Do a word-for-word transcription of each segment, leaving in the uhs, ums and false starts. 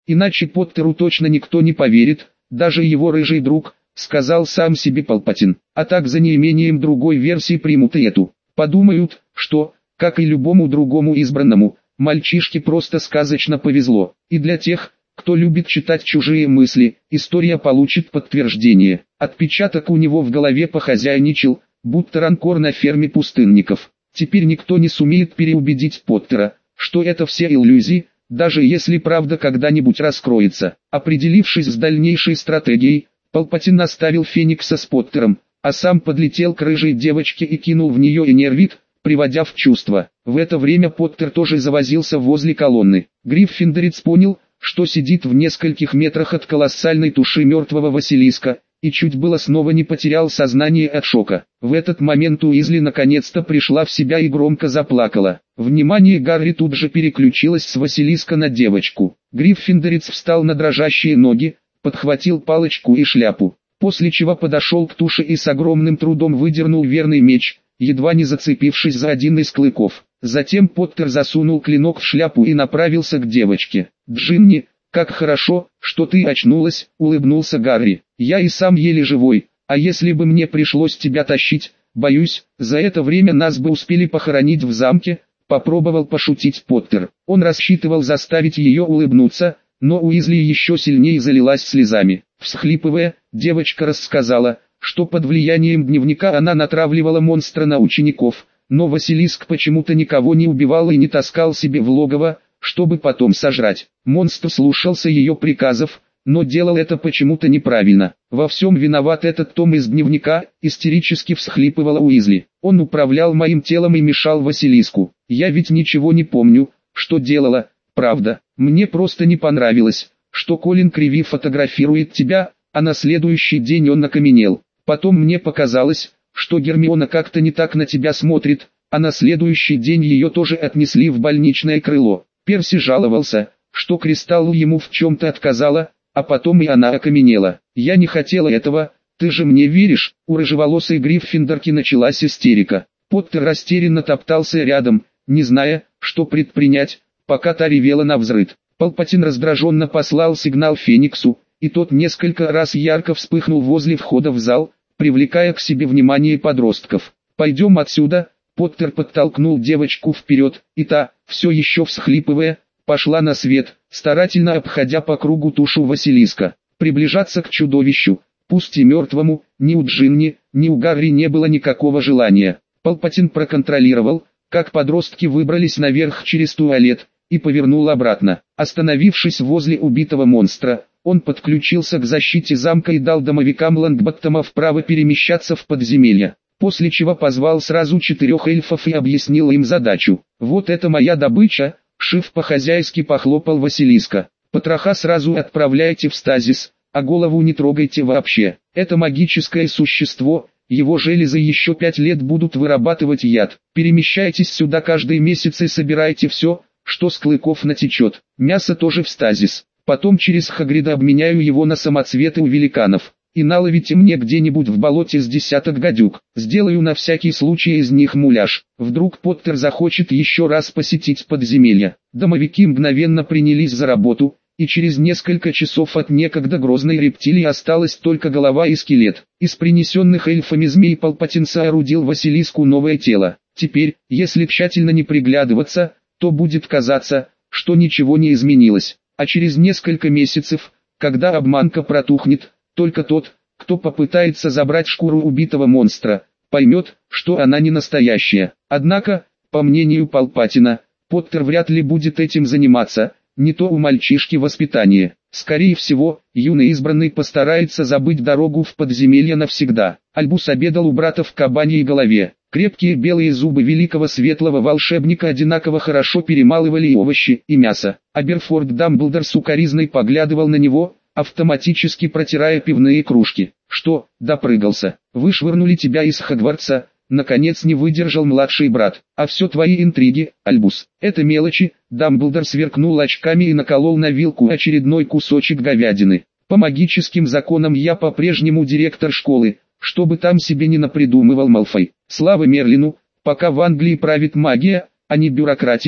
Иначе Поттеру точно никто не поверит, даже его рыжий друг, сказал сам себе Палпатин. А так за неимением другой версии примут и эту. Подумают, что, как и любому другому избранному, мальчишке просто сказочно повезло. И для тех, кто любит читать чужие мысли, история получит подтверждение. Отпечаток у него в голове похозяйничал, будто ранкор на ферме пустынников. Теперь никто не сумеет переубедить Поттера, что это все иллюзии, даже если правда когда-нибудь раскроется. Определившись с дальнейшей стратегией, Палпатин оставил Феникса с Поттером, а сам подлетел к рыжей девочке и кинул в нее энервит, приводя в чувство. В это время Поттер тоже завозился возле колонны. Гриффиндорец понял, что сидит в нескольких метрах от колоссальной туши мертвого Василиска, и чуть было снова не потерял сознание от шока. В этот момент Уизли наконец-то пришла в себя и громко заплакала. Внимание Гарри тут же переключилось с Василиска на девочку. Гриффиндорец встал на дрожащие ноги, подхватил палочку и шляпу, после чего подошел к туше и с огромным трудом выдернул верный меч, едва не зацепившись за один из клыков. Затем Поттер засунул клинок в шляпу и направился к девочке. «Джинни, как хорошо, что ты очнулась», — улыбнулся Гарри. «Я и сам еле живой, а если бы мне пришлось тебя тащить, боюсь, за это время нас бы успели похоронить в замке», — попробовал пошутить Поттер. Он рассчитывал заставить ее улыбнуться, но Уизли еще сильнее залилась слезами. Всхлипывая, девочка рассказала, что под влиянием дневника она натравливала монстра на учеников, но Василиск почему-то никого не убивал и не таскал себе в логово, чтобы потом сожрать. Монстр слушался ее приказов, но делал это почему-то неправильно. «Во всем виноват этот том из дневника», — истерически всхлипывала Уизли. «Он управлял моим телом и мешал Василиску. Я ведь ничего не помню, что делала, правда. Мне просто не понравилось, что Колин Криви фотографирует тебя, а на следующий день он окаменел. Потом мне показалось, что Гермиона как-то не так на тебя смотрит, а на следующий день ее тоже отнесли в больничное крыло. Перси жаловался, что Кристалл ему в чем-то отказала, а потом и она окаменела. Я не хотела этого, ты же мне веришь?» У рыжеволосой Гриффиндорки началась истерика. Поттер растерянно топтался рядом, не зная, что предпринять, пока та ревела навзрыд. Палпатин раздраженно послал сигнал Фениксу, и тот несколько раз ярко вспыхнул возле входа в зал, привлекая к себе внимание подростков. «Пойдем отсюда», — Поттер подтолкнул девочку вперед, и та, все еще всхлипывая, пошла на свет, старательно обходя по кругу тушу Василиска. Приближаться к чудовищу, пусть и мертвому, ни у Джинни, ни у Гарри не было никакого желания. Палпатин проконтролировал, как подростки выбрались наверх через туалет, и повернул обратно. Остановившись возле убитого монстра, он подключился к защите замка и дал домовикам Лонгботтомов право перемещаться в подземелье, после чего позвал сразу четырех эльфов и объяснил им задачу. «Вот это моя добыча», — Шиф по-хозяйски похлопал Василиска. «Потроха сразу отправляйте в стазис, а голову не трогайте вообще. Это магическое существо, его железы еще пять лет будут вырабатывать яд. Перемещайтесь сюда каждый месяц и собирайте все, что с клыков натечет. Мясо тоже в стазис. Потом через Хагрида обменяю его на самоцветы у великанов. И наловите мне где-нибудь в болоте с десяток гадюк. Сделаю на всякий случай из них муляж. Вдруг Поттер захочет еще раз посетить подземелье». Домовики мгновенно принялись за работу, и через несколько часов от некогда грозной рептилии осталась только голова и скелет. Из принесенных эльфами змей Палпатин соорудил Василиску новое тело. Теперь, если тщательно не приглядываться, то будет казаться, что ничего не изменилось. А через несколько месяцев, когда обманка протухнет, только тот, кто попытается забрать шкуру убитого монстра, поймет, что она не настоящая. Однако, по мнению Палпатина, Поттер вряд ли будет этим заниматься, не то у мальчишки воспитание. Скорее всего, юный избранный постарается забыть дорогу в подземелье навсегда. Альбус обедал у брата в кабаньей голове. Крепкие белые зубы великого светлого волшебника одинаково хорошо перемалывали и овощи, и мясо. Аберфорд Дамблдор сукоризной поглядывал на него, автоматически протирая пивные кружки. «Что, допрыгался? Вышвырнули тебя из Хогвартса?» Наконец не выдержал младший брат. «А все твои интриги, Альбус, это мелочи». Дамблдор сверкнул очками и наколол на вилку очередной кусочек говядины. «По магическим законам я по-прежнему директор школы, что бы там себе не напридумывал Малфой. Слава Мерлину, пока в Англии правит магия, а не бюрократия»,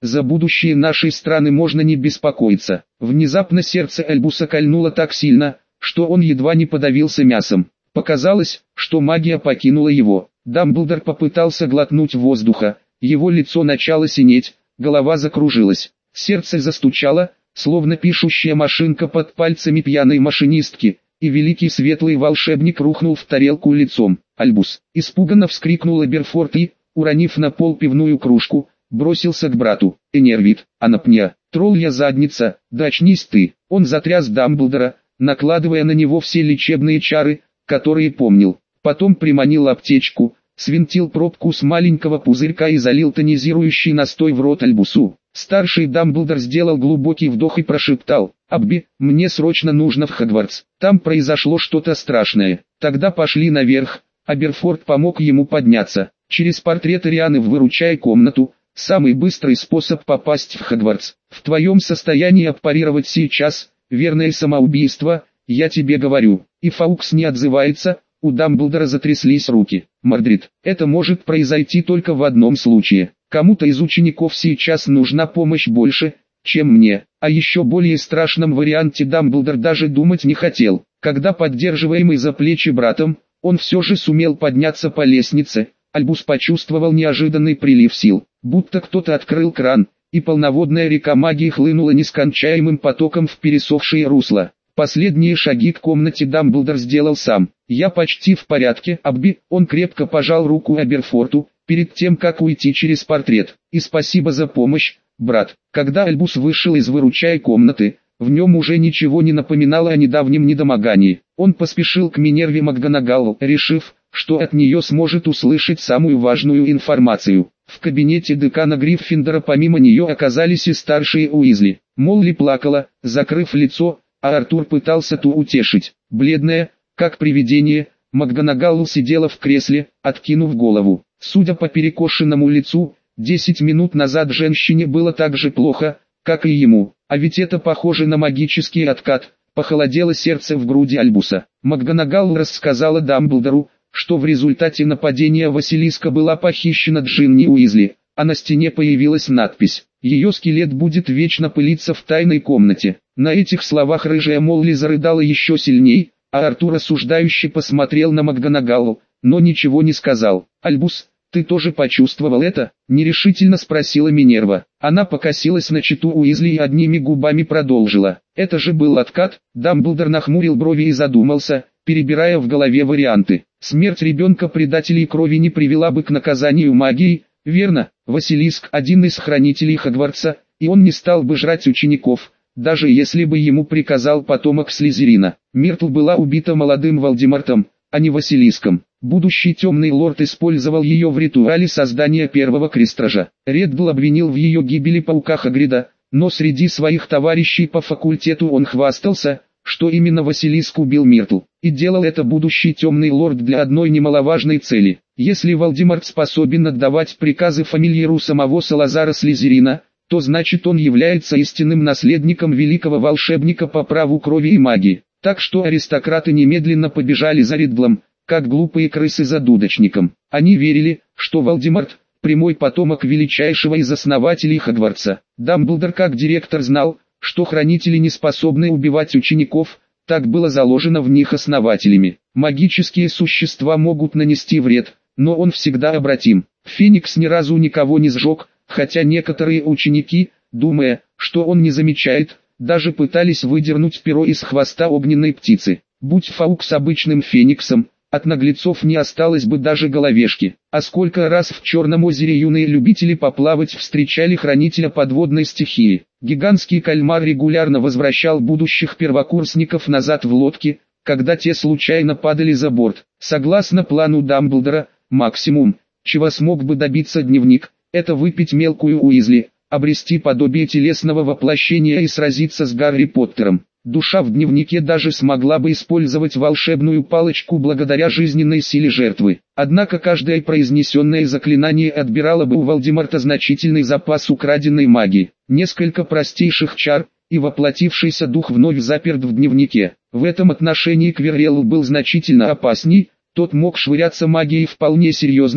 за будущее нашей страны можно не беспокоиться. Внезапно сердце Альбуса кольнуло так сильно, что он едва не подавился мясом. Показалось, что магия покинула его. Дамблдор попытался глотнуть воздуха, его лицо начало синеть, голова закружилась, сердце застучало, словно пишущая машинка под пальцами пьяной машинистки, и великий светлый волшебник рухнул в тарелку лицом. Альбус испуганно вскрикнул Аберфорд и, уронив на пол пивную кружку, бросился к брату. «Энервит, анапния, троллья задница, да очнись ты!» Он затряс Дамблдора, накладывая на него все лечебные чары, которые помнил. Потом приманил аптечку, свинтил пробку с маленького пузырька и залил тонизирующий настой в рот Альбусу. Старший Дамблдор сделал глубокий вдох и прошептал: «Абби, мне срочно нужно в Хогвартс. Там произошло что-то страшное». Тогда пошли наверх. Аберфорд помог ему подняться. Через портрет Арианы в «Выручай комнату» — самый быстрый способ попасть в Хогвартс. В твоем состоянии аппарировать сейчас — верное самоубийство, я тебе говорю. И Фаукс не отзывается. У Дамблдора затряслись руки. «Мордрид, это может произойти только в одном случае. Кому-то из учеников сейчас нужна помощь больше, чем мне». О еще более страшном варианте Дамблдор даже думать не хотел. Когда поддерживаемый за плечи братом, он все же сумел подняться по лестнице, Альбус почувствовал неожиданный прилив сил. Будто кто-то открыл кран, и полноводная река магии хлынула нескончаемым потоком в пересохшее русло. Последние шаги к комнате Дамблдор сделал сам. «Я почти в порядке, Абби». Он крепко пожал руку Аберфорту, перед тем как уйти через портрет. «И спасибо за помощь, брат». Когда Альбус вышел из «Выручай комнаты», в нем уже ничего не напоминало о недавнем недомогании. Он поспешил к Минерве МакГонагалл, решив, что от нее сможет услышать самую важную информацию. В кабинете декана Гриффиндора помимо нее оказались и старшие Уизли. Молли плакала, закрыв лицо, а Артур пытался ту утешить. Бледная, как привидение, МакГонагалл сидела в кресле, откинув голову. Судя по перекошенному лицу, десять минут назад женщине было так же плохо, как и ему. А ведь это похоже на магический откат. Похолодело сердце в груди Альбуса. МакГонагалл рассказала Дамблдору, что в результате нападения Василиска была похищена Джинни Уизли, а на стене появилась надпись: «Ее скелет будет вечно пылиться в тайной комнате». На этих словах рыжая Молли зарыдала еще сильней, а Артур осуждающе посмотрел на МакГонагалл, но ничего не сказал. «Альбус, ты тоже почувствовал это?» — нерешительно спросила Минерва. Она покосилась на читу Уизли и одними губами продолжила: «Это же был откат». Дамблдор нахмурил брови и задумался, перебирая в голове варианты. Смерть ребенка-предателей крови не привела бы к наказанию магией, верно? Василиск — один из хранителей Хогвартса, и он не стал бы жрать учеников, даже если бы ему приказал потомок Слизерина. Миртл была убита молодым Волдемортом, а не Василиском. Будущий темный лорд использовал ее в ритуале создания первого крестража. Реддл обвинил в ее гибели паука Хагрида, но среди своих товарищей по факультету он хвастался, что именно Василиск убил Миртл. И делал это будущий темный лорд для одной немаловажной цели. Если Волдеморт способен отдавать приказы фамильяру самого Салазара Слизерина, то значит он является истинным наследником великого волшебника по праву крови и магии. Так что аристократы немедленно побежали за Реддлом, как глупые крысы за дудочником. Они верили, что Волдеморт – прямой потомок величайшего из основателей Хогвартса. Дамблдор как директор знал, что хранители не способны убивать учеников, так было заложено в них основателями. Магические существа могут нанести вред, но он всегда обратим. Феникс ни разу никого не сжег, хотя некоторые ученики, думая, что он не замечает, даже пытались выдернуть перо из хвоста огненной птицы. Будь Фаукс обычным фениксом, от наглецов не осталось бы даже головешки. А сколько раз в Черном озере юные любители поплавать встречали хранителя подводной стихии. Гигантский кальмар регулярно возвращал будущих первокурсников назад в лодки, когда те случайно падали за борт. Согласно плану Дамблдора, максимум, чего смог бы добиться дневник, это выпить мелкую Уизли, обрести подобие телесного воплощения и сразиться с Гарри Поттером. Душа в дневнике даже смогла бы использовать волшебную палочку благодаря жизненной силе жертвы. Однако каждое произнесенное заклинание отбирало бы у Волдеморта значительный запас украденной магии. Несколько простейших чар, и воплотившийся дух вновь заперт в дневнике. В этом отношении Квиррелл был значительно опасней, тот мог швыряться магией вполне серьезно,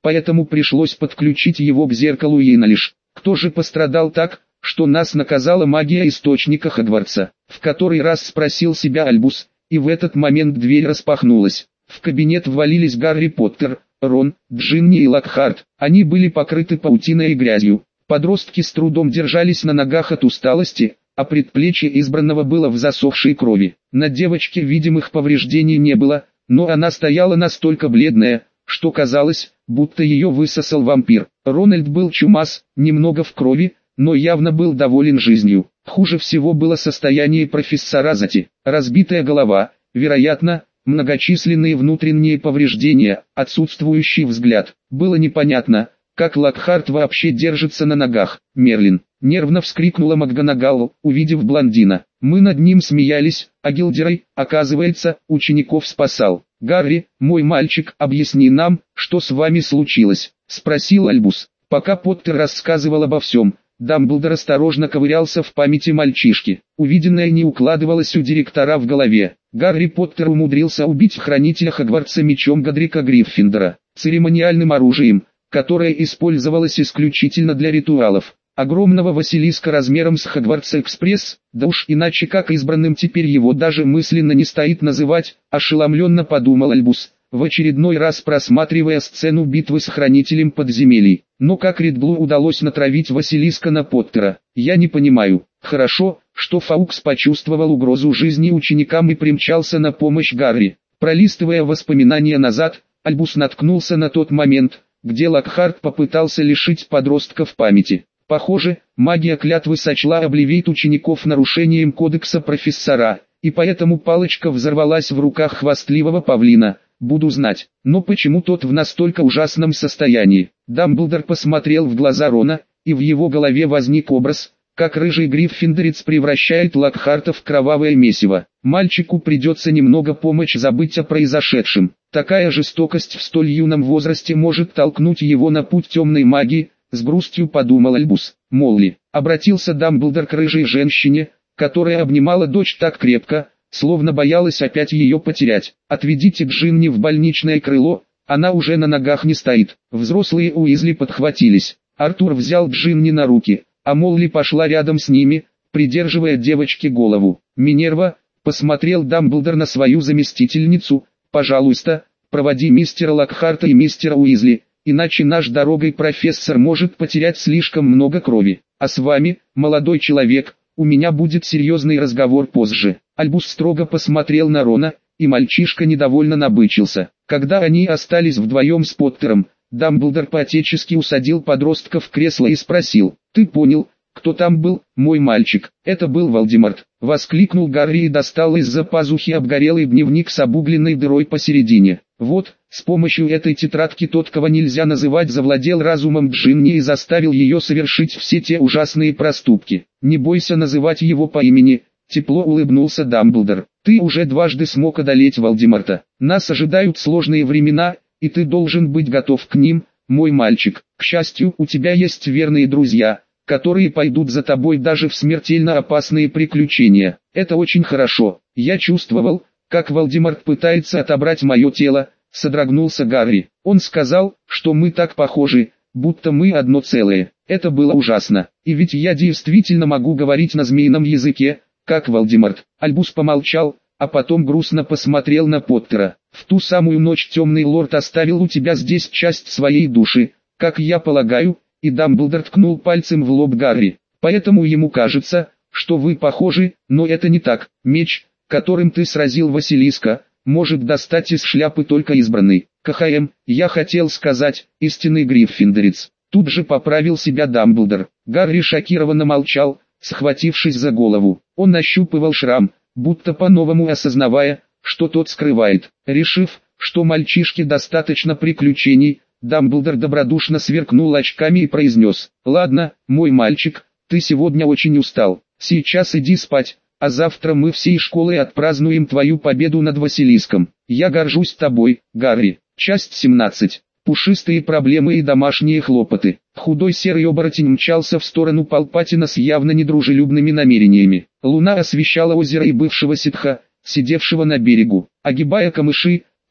поэтому пришлось подключить его к зеркалу Йеналиш. Кто же пострадал так, что нас наказала магия источника Хогвартса? В который раз спросил себя Альбус, и в этот момент дверь распахнулась. В кабинет ввалились Гарри Поттер, Рон, Джинни и Локхарт. Они были покрыты паутиной и грязью. Подростки с трудом держались на ногах от усталости, а предплечье избранного было в засохшей крови. На девочке видимых повреждений не было, но она стояла настолько бледная, что казалось, будто ее высосал вампир. Рональд был чумас, немного в крови, но явно был доволен жизнью. Хуже всего было состояние профессора Зати. Разбитая голова, вероятно, многочисленные внутренние повреждения, отсутствующий взгляд. Было непонятно, как Локхарт вообще держится на ногах. Мерлин. Нервно вскрикнула МакГонагал, увидев блондина. Мы над ним смеялись, а Гилдерой, оказывается, учеников спасал. «Гарри, мой мальчик, объясни нам, что с вами случилось?» — спросил Альбус. Пока Поттер рассказывал обо всем, Дамблдор осторожно ковырялся в памяти мальчишки. Увиденное не укладывалось у директора в голове. Гарри Поттер умудрился убить хранителя Хогвартса мечом Годрика Гриффиндора, церемониальным оружием, которое использовалось исключительно для ритуалов. Огромного Василиска размером с Хогвартс-экспресс, да уж иначе как избранным теперь его даже мысленно не стоит называть, ошеломленно подумал Альбус, в очередной раз просматривая сцену битвы с хранителем подземелий. Но как Ридлу удалось натравить Василиска на Поттера, я не понимаю. Хорошо, что Фаукс почувствовал угрозу жизни ученикам и примчался на помощь Гарри. Пролистывая воспоминания назад, Альбус наткнулся на тот момент, где Локхарт попытался лишить подростков памяти. Похоже, магия клятвы сочла Обливейт учеников нарушением кодекса профессора, и поэтому палочка взорвалась в руках хвастливого павлина. Буду знать, но почему тот в настолько ужасном состоянии? Дамблдор посмотрел в глаза Рона, и в его голове возник образ, как рыжий гриффиндорец превращает Локхарта в кровавое месиво. Мальчику придется немного помочь забыть о произошедшем. Такая жестокость в столь юном возрасте может толкнуть его на путь темной магии, с грустью подумал Альбус. Молли, обратился Дамблдор к рыжей женщине, которая обнимала дочь так крепко, словно боялась опять ее потерять. Отведите Джинни в больничное крыло, она уже на ногах не стоит. Взрослые Уизли подхватились. Артур взял Джинни на руки, а Молли пошла рядом с ними, придерживая девочке голову. Минерва, посмотрел Дамблдор на свою заместительницу, пожалуйста, проводи мистера Локхарта и мистера Уизли, иначе наш дорогой профессор может потерять слишком много крови. А с вами, молодой человек, у меня будет серьезный разговор позже. Альбус строго посмотрел на Рона, и мальчишка недовольно набычился. Когда они остались вдвоем с Поттером, Дамблдор по-отечески усадил подростка в кресло и спросил: «Ты понял, кто там был, мой мальчик?» «Это был Волдеморт», — воскликнул Гарри и достал из-за пазухи обгорелый дневник с обугленной дырой посередине. «Вот, с помощью этой тетрадки тот, кого нельзя называть, завладел разумом Джинни и заставил ее совершить все те ужасные проступки. Не бойся называть его по имени», — тепло улыбнулся Дамблдор. «Ты уже дважды смог одолеть Волдеморта. Нас ожидают сложные времена, и ты должен быть готов к ним, мой мальчик. К счастью, у тебя есть верные друзья, которые пойдут за тобой даже в смертельно опасные приключения. Это очень хорошо. Я чувствовал, как Волдеморт пытается отобрать мое тело», — содрогнулся Гарри. «Он сказал, что мы так похожи, будто мы одно целое. Это было ужасно. И ведь я действительно могу говорить на змеином языке, как Волдеморт». Альбус помолчал, а потом грустно посмотрел на Поттера. «В ту самую ночь темный лорд оставил у тебя здесь часть своей души, как я полагаю», и Дамблдор ткнул пальцем в лоб Гарри. «Поэтому ему кажется, что вы похожи, но это не так. Меч, которым ты сразил Василиска, может достать из шляпы только избранный. КХМ, я хотел сказать, истинный гриффиндорец». Тут же поправил себя Дамблдор. Гарри шокированно молчал, схватившись за голову. Он нащупывал шрам, будто по-новому осознавая, что тот скрывает. Решив, что мальчишке достаточно приключений, Дамблдор добродушно сверкнул очками и произнес: «Ладно, мой мальчик, ты сегодня очень устал. Сейчас иди спать, а завтра мы всей школой отпразднуем твою победу над Василиском. Я горжусь тобой, Гарри». Часть семнадцать. Пушистые проблемы и домашние хлопоты. Худой серый оборотень мчался в сторону Палпатина с явно недружелюбными намерениями. Луна освещала озеро и бывшего ситха, сидевшего на берегу. Огибая камыши,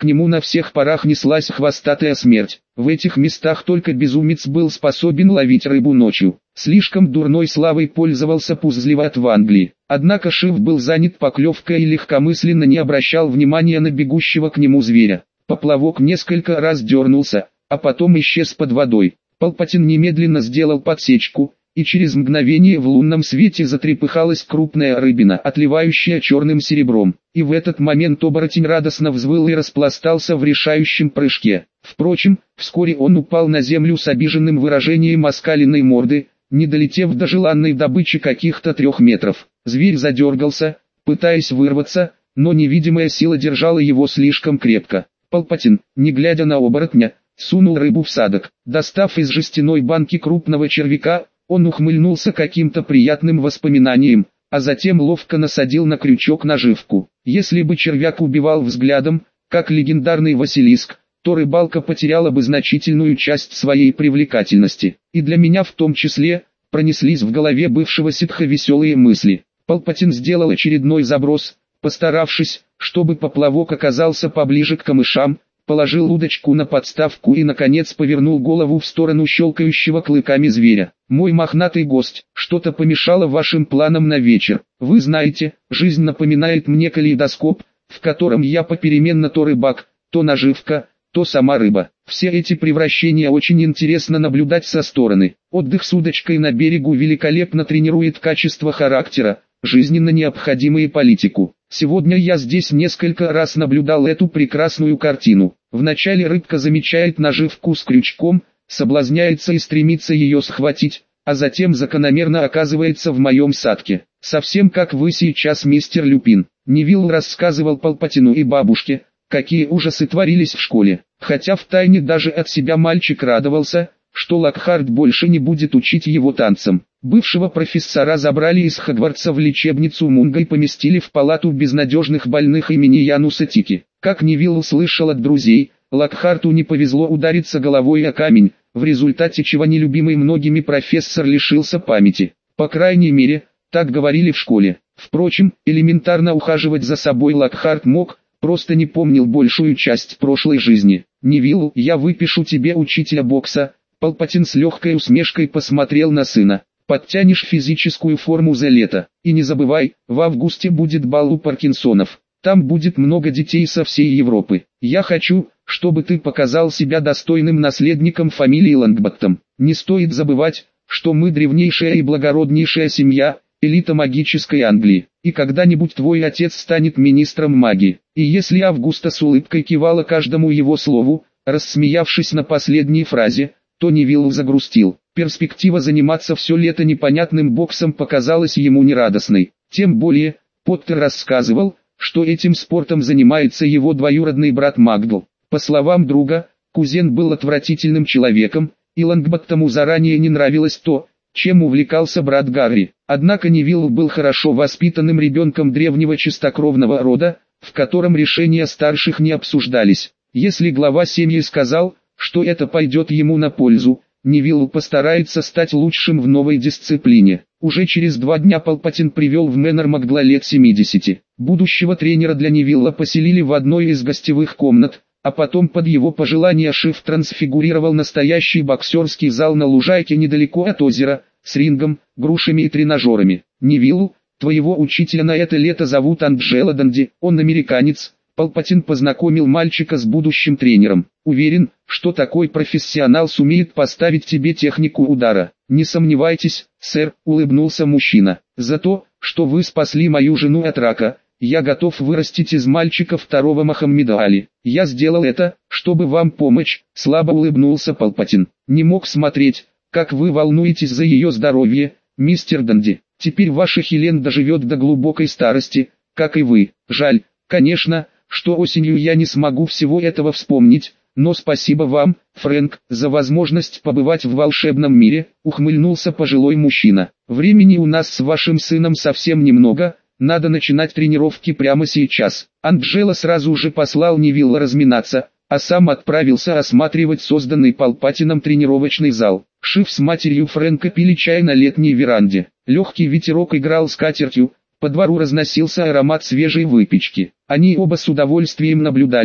к нему на всех парах неслась хвостатая смерть. В этих местах только безумец был способен ловить рыбу ночью. Слишком дурной славой пользовался Пузлеват в Англии. Однако Шиф был занят поклевкой и легкомысленно не обращал внимания на бегущего к нему зверя. Поплавок несколько раз дернулся, а потом исчез под водой. Палпатин немедленно сделал подсечку, и через мгновение в лунном свете затрепыхалась крупная рыбина, отливающая черным серебром. И в этот момент оборотень радостно взвыл и распластался в решающем прыжке. Впрочем, вскоре он упал на землю с обиженным выражением оскаленной морды, не долетев до желанной добычи каких-то трех метров. Зверь задергался, пытаясь вырваться, но невидимая сила держала его слишком крепко. Палпатин, не глядя на оборотня, сунул рыбу в садок. Достав из жестяной банки крупного червяка, он ухмыльнулся каким-то приятным воспоминанием, а затем ловко насадил на крючок наживку. Если бы червяк убивал взглядом, как легендарный Василиск, то рыбалка потеряла бы значительную часть своей привлекательности. И для меня в том числе, пронеслись в голове бывшего ситха веселые мысли. Палпатин сделал очередной заброс, постаравшись, чтобы поплавок оказался поближе к камышам, положил удочку на подставку и наконец повернул голову в сторону щелкающего клыками зверя. «Мой мохнатый гость, что-то помешало вашим планам на вечер. Вы знаете, жизнь напоминает мне калейдоскоп, в котором я попеременно то рыбак, то наживка, то сама рыба. Все эти превращения очень интересно наблюдать со стороны. Отдых с удочкой на берегу великолепно тренирует качество характера, жизненно необходимые политику. Сегодня я здесь несколько раз наблюдал эту прекрасную картину. Вначале рыбка замечает наживку с крючком, соблазняется и стремится ее схватить, а затем закономерно оказывается в моем садке. Совсем как вы сейчас, мистер Люпин. Невилл рассказывал Палпатину и бабушке, какие ужасы творились в школе. Хотя втайне даже от себя мальчик радовался, что Локхарт больше не будет учить его танцам. Бывшего профессора забрали из Хогвартса в лечебницу Мунга и поместили в палату безнадежных больных имени Януса Тики. Как Невилл услышал от друзей, Локхарту не повезло удариться головой о камень, в результате чего нелюбимый многими профессор лишился памяти. По крайней мере, так говорили в школе. Впрочем, элементарно ухаживать за собой Локхарт мог, просто не помнил большую часть прошлой жизни. «Невилл, я выпишу тебе учителя бокса». Палпатин с легкой усмешкой посмотрел на сына. «Подтянешь физическую форму за лето. И не забывай, в августе будет бал у Паркинсонов. Там будет много детей со всей Европы. Я хочу, чтобы ты показал себя достойным наследником фамилии Лонгботтом. Не стоит забывать, что мы древнейшая и благороднейшая семья, элита магической Англии. И когда-нибудь твой отец станет министром магии». И если Августа с улыбкой кивала каждому его слову, рассмеявшись на последней фразе, то Невилл загрустил. Перспектива заниматься все лето непонятным боксом показалась ему нерадостной. Тем более, Поттер рассказывал, что этим спортом занимается его двоюродный брат Магдл. По словам друга, кузен был отвратительным человеком, и Лонгботтому заранее не нравилось то, чем увлекался брат Гарри. Однако Невилл был хорошо воспитанным ребенком древнего чистокровного рода, в котором решения старших не обсуждались. Если глава семьи сказал, что это пойдет ему на пользу, Невилл постарается стать лучшим в новой дисциплине. Уже через два дня Палпатин привел в Мэннер Магдла лет семидесяти. Будущего тренера для Невилла поселили в одной из гостевых комнат, а потом под его пожелание Шиф трансфигурировал настоящий боксерский зал на лужайке недалеко от озера, с рингом, грушами и тренажерами. «Невиллу, твоего учителя на это лето зовут Анджело Данди, он американец». Палпатин познакомил мальчика с будущим тренером. «Уверен, что такой профессионал сумеет поставить тебе технику удара». «Не сомневайтесь, сэр», — улыбнулся мужчина. «За то, что вы спасли мою жену от рака, я готов вырастить из мальчика второго Мохаммеда Али. Я сделал это, чтобы вам помочь», — слабо улыбнулся Палпатин. «Не мог смотреть, как вы волнуетесь за ее здоровье, мистер Данди. Теперь ваша Хелен доживет до глубокой старости, как и вы. Жаль, конечно, что осенью я не смогу всего этого вспомнить, но спасибо вам, Фрэнк, за возможность побывать в волшебном мире», — ухмыльнулся пожилой мужчина. «Времени у нас с вашим сыном совсем немного, надо начинать тренировки прямо сейчас». Анджело сразу же послал Невилла разминаться, а сам отправился осматривать созданный Палпатином тренировочный зал. Шиф с матерью Фрэнка пили чай на летней веранде. Легкий ветерок играл скатертью, по двору разносился аромат свежей выпечки. Они оба с удовольствием наблюдали,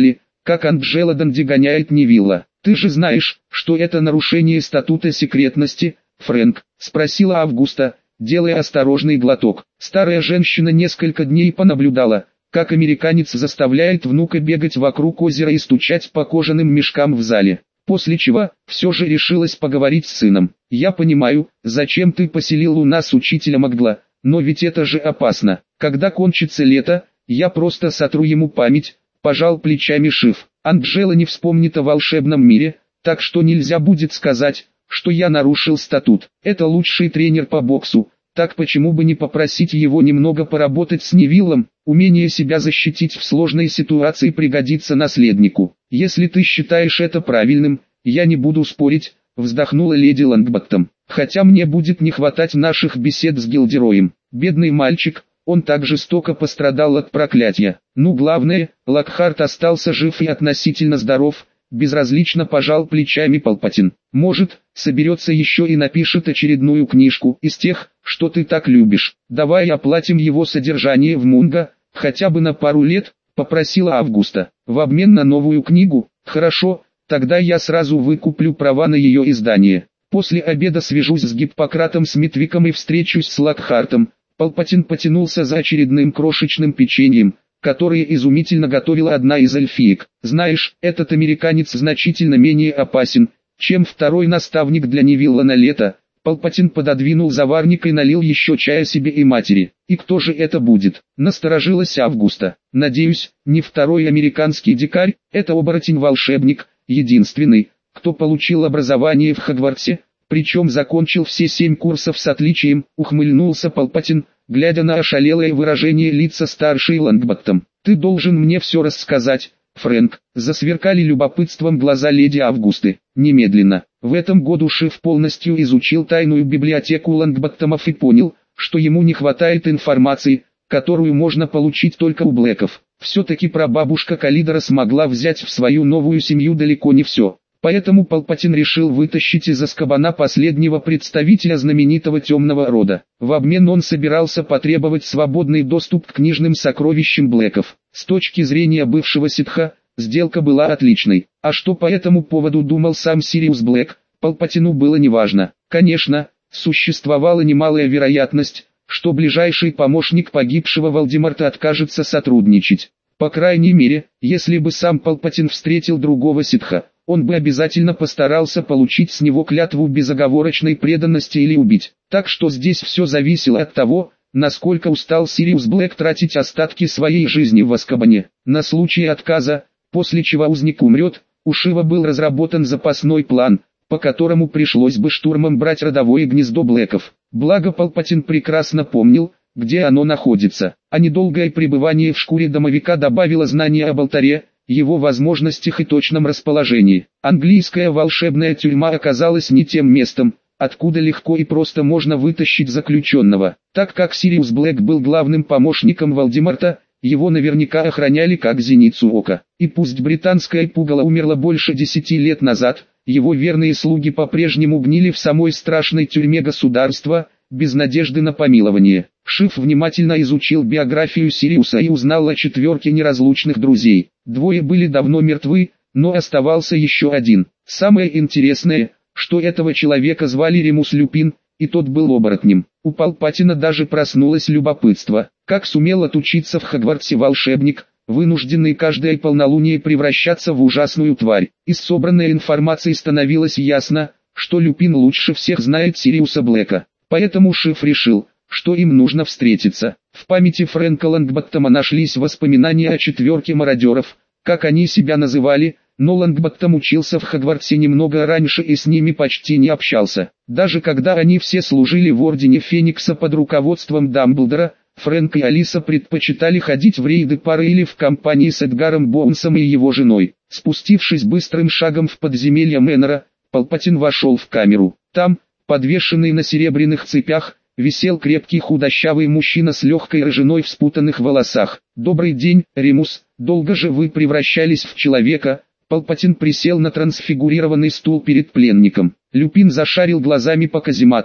как Анджела Данди гоняет Невилла. «Ты же знаешь, что это нарушение статута секретности, Фрэнк?» – спросила Августа, делая осторожный глоток. Старая женщина несколько дней понаблюдала, как американец заставляет внука бегать вокруг озера и стучать по кожаным мешкам в зале. После чего, все же решилась поговорить с сыном. «Я понимаю, зачем ты поселил у нас учителя Макгла, но ведь это же опасно. Когда кончится лето, я просто сотру ему память», – пожал плечами Шиф. «Анджела не вспомнит о волшебном мире, так что нельзя будет сказать, что я нарушил статут. Это лучший тренер по боксу, так почему бы не попросить его немного поработать с Невиллом? Умение себя защитить в сложной ситуации пригодится наследнику. Если ты считаешь это правильным, я не буду спорить», – вздохнула леди Лонгботтом. «Хотя мне будет не хватать наших бесед с Гилдероем. Бедный мальчик, он так жестоко пострадал от проклятия. Ну главное, Локхарт остался жив и относительно здоров», – безразлично пожал плечами Палпатин. «Может, соберется еще и напишет очередную книжку из тех, что ты так любишь. Давай оплатим его содержание в Мунго, хотя бы на пару лет», – попросила Августа. «В обмен на новую книгу? Хорошо, тогда я сразу выкуплю права на ее издание. После обеда свяжусь с Гиппократом Смитвиком и встречусь с Локхартом». Палпатин потянулся за очередным крошечным печеньем, которое изумительно готовила одна из эльфиек. «Знаешь, этот американец значительно менее опасен, чем второй наставник для Невилла на лето». Палпатин пододвинул заварник и налил еще чая себе и матери. «И кто же это будет?» – насторожилась Августа. «Надеюсь, не второй американский дикарь, это оборотень-волшебник, единственный, кто получил образование в Хогвартсе, причем закончил все семь курсов с отличием», – ухмыльнулся Палпатин, глядя на ошалелое выражение лица старшей Лонгботтом. «Ты должен мне все рассказать, Фрэнк», – засверкали любопытством глаза леди Августы. «Немедленно». В этом году Шиф полностью изучил тайную библиотеку Лонгботтомов и понял, что ему не хватает информации, которую можно получить только у Блэков. Все-таки прабабушка Калидора смогла взять в свою новую семью далеко не все. Поэтому Палпатин решил вытащить из Азкабана последнего представителя знаменитого темного рода. В обмен он собирался потребовать свободный доступ к книжным сокровищам Блэков. С точки зрения бывшего ситха, сделка была отличной. А что по этому поводу думал сам Сириус Блэк, Палпатину было неважно. Конечно, существовала немалая вероятность, что ближайший помощник погибшего Волдеморта откажется сотрудничать. По крайней мере, если бы сам Палпатин встретил другого ситха, он бы обязательно постарался получить с него клятву безоговорочной преданности или убить. Так что здесь все зависело от того, насколько устал Сириус Блэк тратить остатки своей жизни в Азкабане. На случай отказа, после чего узник умрет, у Шива был разработан запасной план, по которому пришлось бы штурмом брать родовое гнездо Блэков. Благо Палпатин прекрасно помнил, где оно находится, а недолгое пребывание в шкуре домовика добавило знания об алтаре, его возможностях и точном расположении. Английская волшебная тюрьма оказалась не тем местом, откуда легко и просто можно вытащить заключенного. Так как Сириус Блэк был главным помощником Волдеморта, его наверняка охраняли как зеницу ока. И пусть британская пугало умерла больше десяти лет назад, его верные слуги по-прежнему гнили в самой страшной тюрьме государства, без надежды на помилование. Шиф внимательно изучил биографию Сириуса и узнал о четверке неразлучных друзей. Двое были давно мертвы, но оставался еще один. Самое интересное, что этого человека звали Ремус Люпин, и тот был оборотнем. У Палпатина даже проснулось любопытство. Как сумел отучиться в Хогвартсе волшебник, вынужденный каждое полнолуние превращаться в ужасную тварь? Из собранной информации становилось ясно, что Люпин лучше всех знает Сириуса Блэка. Поэтому Шиф решил, что им нужно встретиться. В памяти Фрэнка Лонгботтома нашлись воспоминания о четверке мародеров, как они себя называли, но Лонгботтом учился в Хогвартсе немного раньше и с ними почти не общался. Даже когда они все служили в Ордене Феникса под руководством Дамблдора, Фрэнк и Алиса предпочитали ходить в рейды пары или в компании с Эдгаром Боунсом и его женой. Спустившись быстрым шагом в подземелье Мэннера, Палпатин вошел в камеру. Там, подвешенный на серебряных цепях, висел крепкий худощавый мужчина с легкой рыжиной в спутанных волосах. «Добрый день, Ремус, долго же вы превращались в человека?» Палпатин присел на трансфигурированный стул перед пленником. Люпин зашарил глазами по каземату,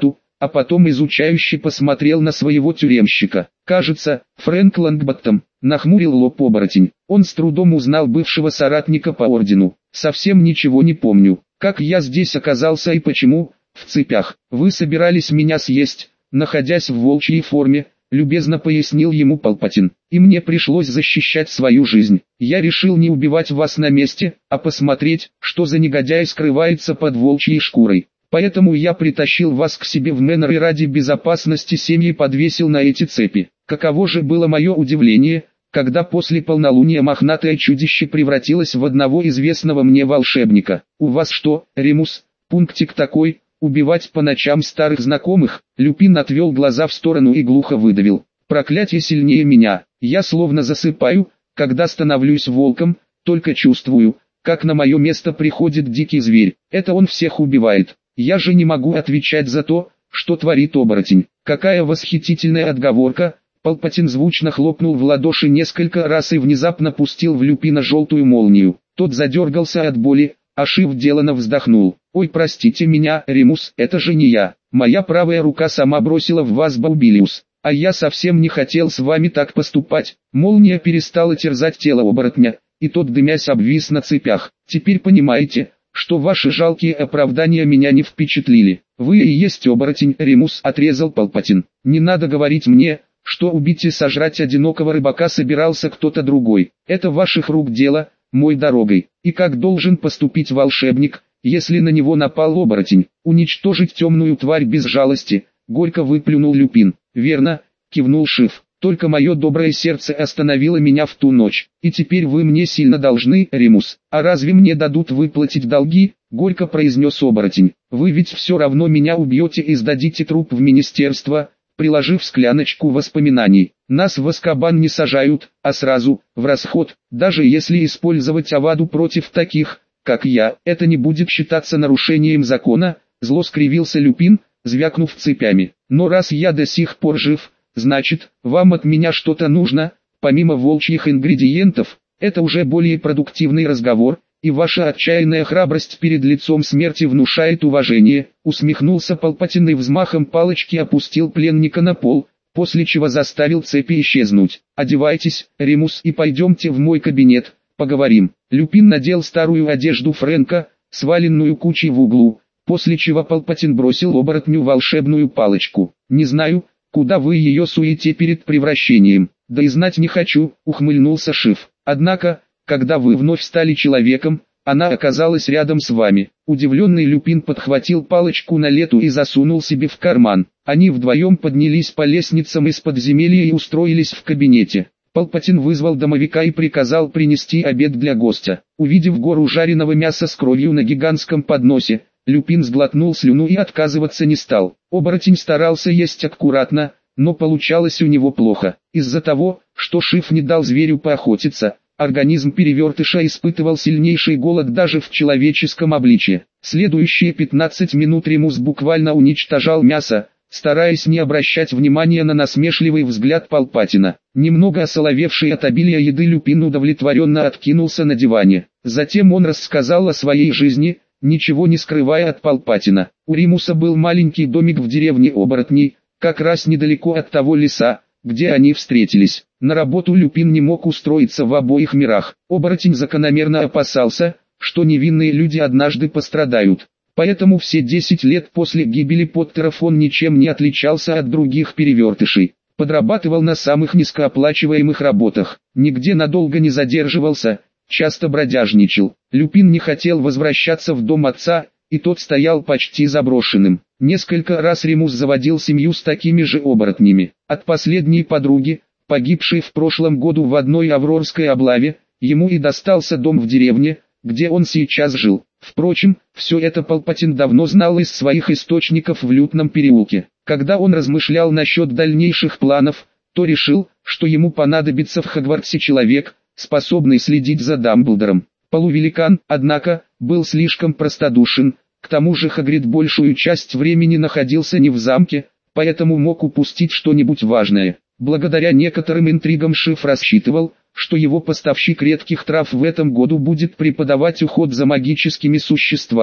а потом изучающе посмотрел на своего тюремщика. Кажется, Фрэнк Лонгботтом, нахмурил лоб оборотень. Он с трудом узнал бывшего соратника по ордену. Совсем ничего не помню. Как я здесь оказался и почему? В цепях. Вы собирались меня съесть, находясь в волчьей форме, любезно пояснил ему Палпатин. И мне пришлось защищать свою жизнь. Я решил не убивать вас на месте, а посмотреть, что за негодяй скрывается под волчьей шкурой. Поэтому я притащил вас к себе в Мэннер и ради безопасности семьи подвесил на эти цепи. Каково же было мое удивление, когда после полнолуния мохнатое чудище превратилось в одного известного мне волшебника. У вас что, Ремус, пунктик такой, убивать по ночам старых знакомых? Люпин отвел глаза в сторону и глухо выдавил. Проклятие сильнее меня, я словно засыпаю, когда становлюсь волком, только чувствую, как на мое место приходит дикий зверь. Это он всех убивает. Я же не могу отвечать за то, что творит оборотень. Какая восхитительная отговорка. Палпатин звучно хлопнул в ладоши несколько раз и внезапно пустил в Люпина желтую молнию. Тот задергался от боли, а Шиф делано вздохнул. «Ой, простите меня, Ремус, это же не я. Моя правая рука сама бросила в вас Баубилиус, а я совсем не хотел с вами так поступать». Молния перестала терзать тело оборотня, и тот дымясь обвис на цепях. «Теперь понимаете, что ваши жалкие оправдания меня не впечатлили. Вы и есть оборотень, Ремус», — отрезал Палпатин. «Не надо говорить мне, что убить и сожрать одинокого рыбака собирался кто-то другой. Это ваших рук дело, мой дорогой. И как должен поступить волшебник, если на него напал оборотень? Уничтожить темную тварь без жалости», — горько выплюнул Люпин. «Верно», — кивнул Шиф. «Только мое доброе сердце остановило меня в ту ночь. И теперь вы мне сильно должны, Ремус. А разве мне дадут выплатить долги?» — горько произнес оборотень. «Вы ведь все равно меня убьете и сдадите труп в министерство», приложив скляночку воспоминаний. «Нас в Азкабан не сажают, а сразу, в расход. Даже если использовать Аваду против таких, как я, это не будет считаться нарушением закона», зло скривился Люпин, звякнув цепями. «Но раз я до сих пор жив, значит, вам от меня что-то нужно, помимо волчьих ингредиентов. Это уже более продуктивный разговор, и ваша отчаянная храбрость перед лицом смерти внушает уважение», усмехнулся Палпатин и взмахом палочки опустил пленника на пол, после чего заставил цепи исчезнуть. «Одевайтесь, Ремус, и пойдемте в мой кабинет, поговорим». Люпин надел старую одежду Фрэнка, сваленную кучей в углу, после чего Палпатин бросил оборотню волшебную палочку. «Не знаю, куда вы ее суете перед превращением, да и знать не хочу», ухмыльнулся Шиф. «Однако, когда вы вновь стали человеком, она оказалась рядом с вами». Удивленный Люпин подхватил палочку на лету и засунул себе в карман. Они вдвоем поднялись по лестницам из подземелья и устроились в кабинете. Палпатин вызвал домовика и приказал принести обед для гостя. Увидев гору жареного мяса с кровью на гигантском подносе, Люпин сглотнул слюну и отказываться не стал. Оборотень старался есть аккуратно, но получалось у него плохо. Из-за того, что Шиф не дал зверю поохотиться, организм перевертыша испытывал сильнейший голод даже в человеческом обличье. Следующие пятнадцать минут Ремус буквально уничтожал мясо, стараясь не обращать внимания на насмешливый взгляд Палпатина. Немного осоловевший от обилия еды Люпин удовлетворенно откинулся на диване. Затем он рассказал о своей жизни, ничего не скрывая от Палпатина. У Ремуса был маленький домик в деревне оборотней, как раз недалеко от того леса, где они встретились. На работу Люпин не мог устроиться в обоих мирах. Оборотень закономерно опасался, что невинные люди однажды пострадают. Поэтому все десять лет после гибели Поттеров он ничем не отличался от других перевертышей. Подрабатывал на самых низкооплачиваемых работах, нигде надолго не задерживался, часто бродяжничал. Люпин не хотел возвращаться в дом отца, и тот стоял почти заброшенным. Несколько раз Ремус заводил семью с такими же оборотнями. От последней подруги, погибшей в прошлом году в одной аврорской облаве, ему и достался дом в деревне, где он сейчас жил. Впрочем, все это Палпатин давно знал из своих источников в Лютном переулке. Когда он размышлял насчет дальнейших планов, то решил, что ему понадобится в Хогвартсе человек, способный следить за Дамблдором. Полувеликан, однако, был слишком простодушен, к тому же Хагрид большую часть времени находился не в замке, поэтому мог упустить что-нибудь важное. Благодаря некоторым интригам Шиф рассчитывал, что его поставщик редких трав в этом году будет преподавать уход за магическими существами.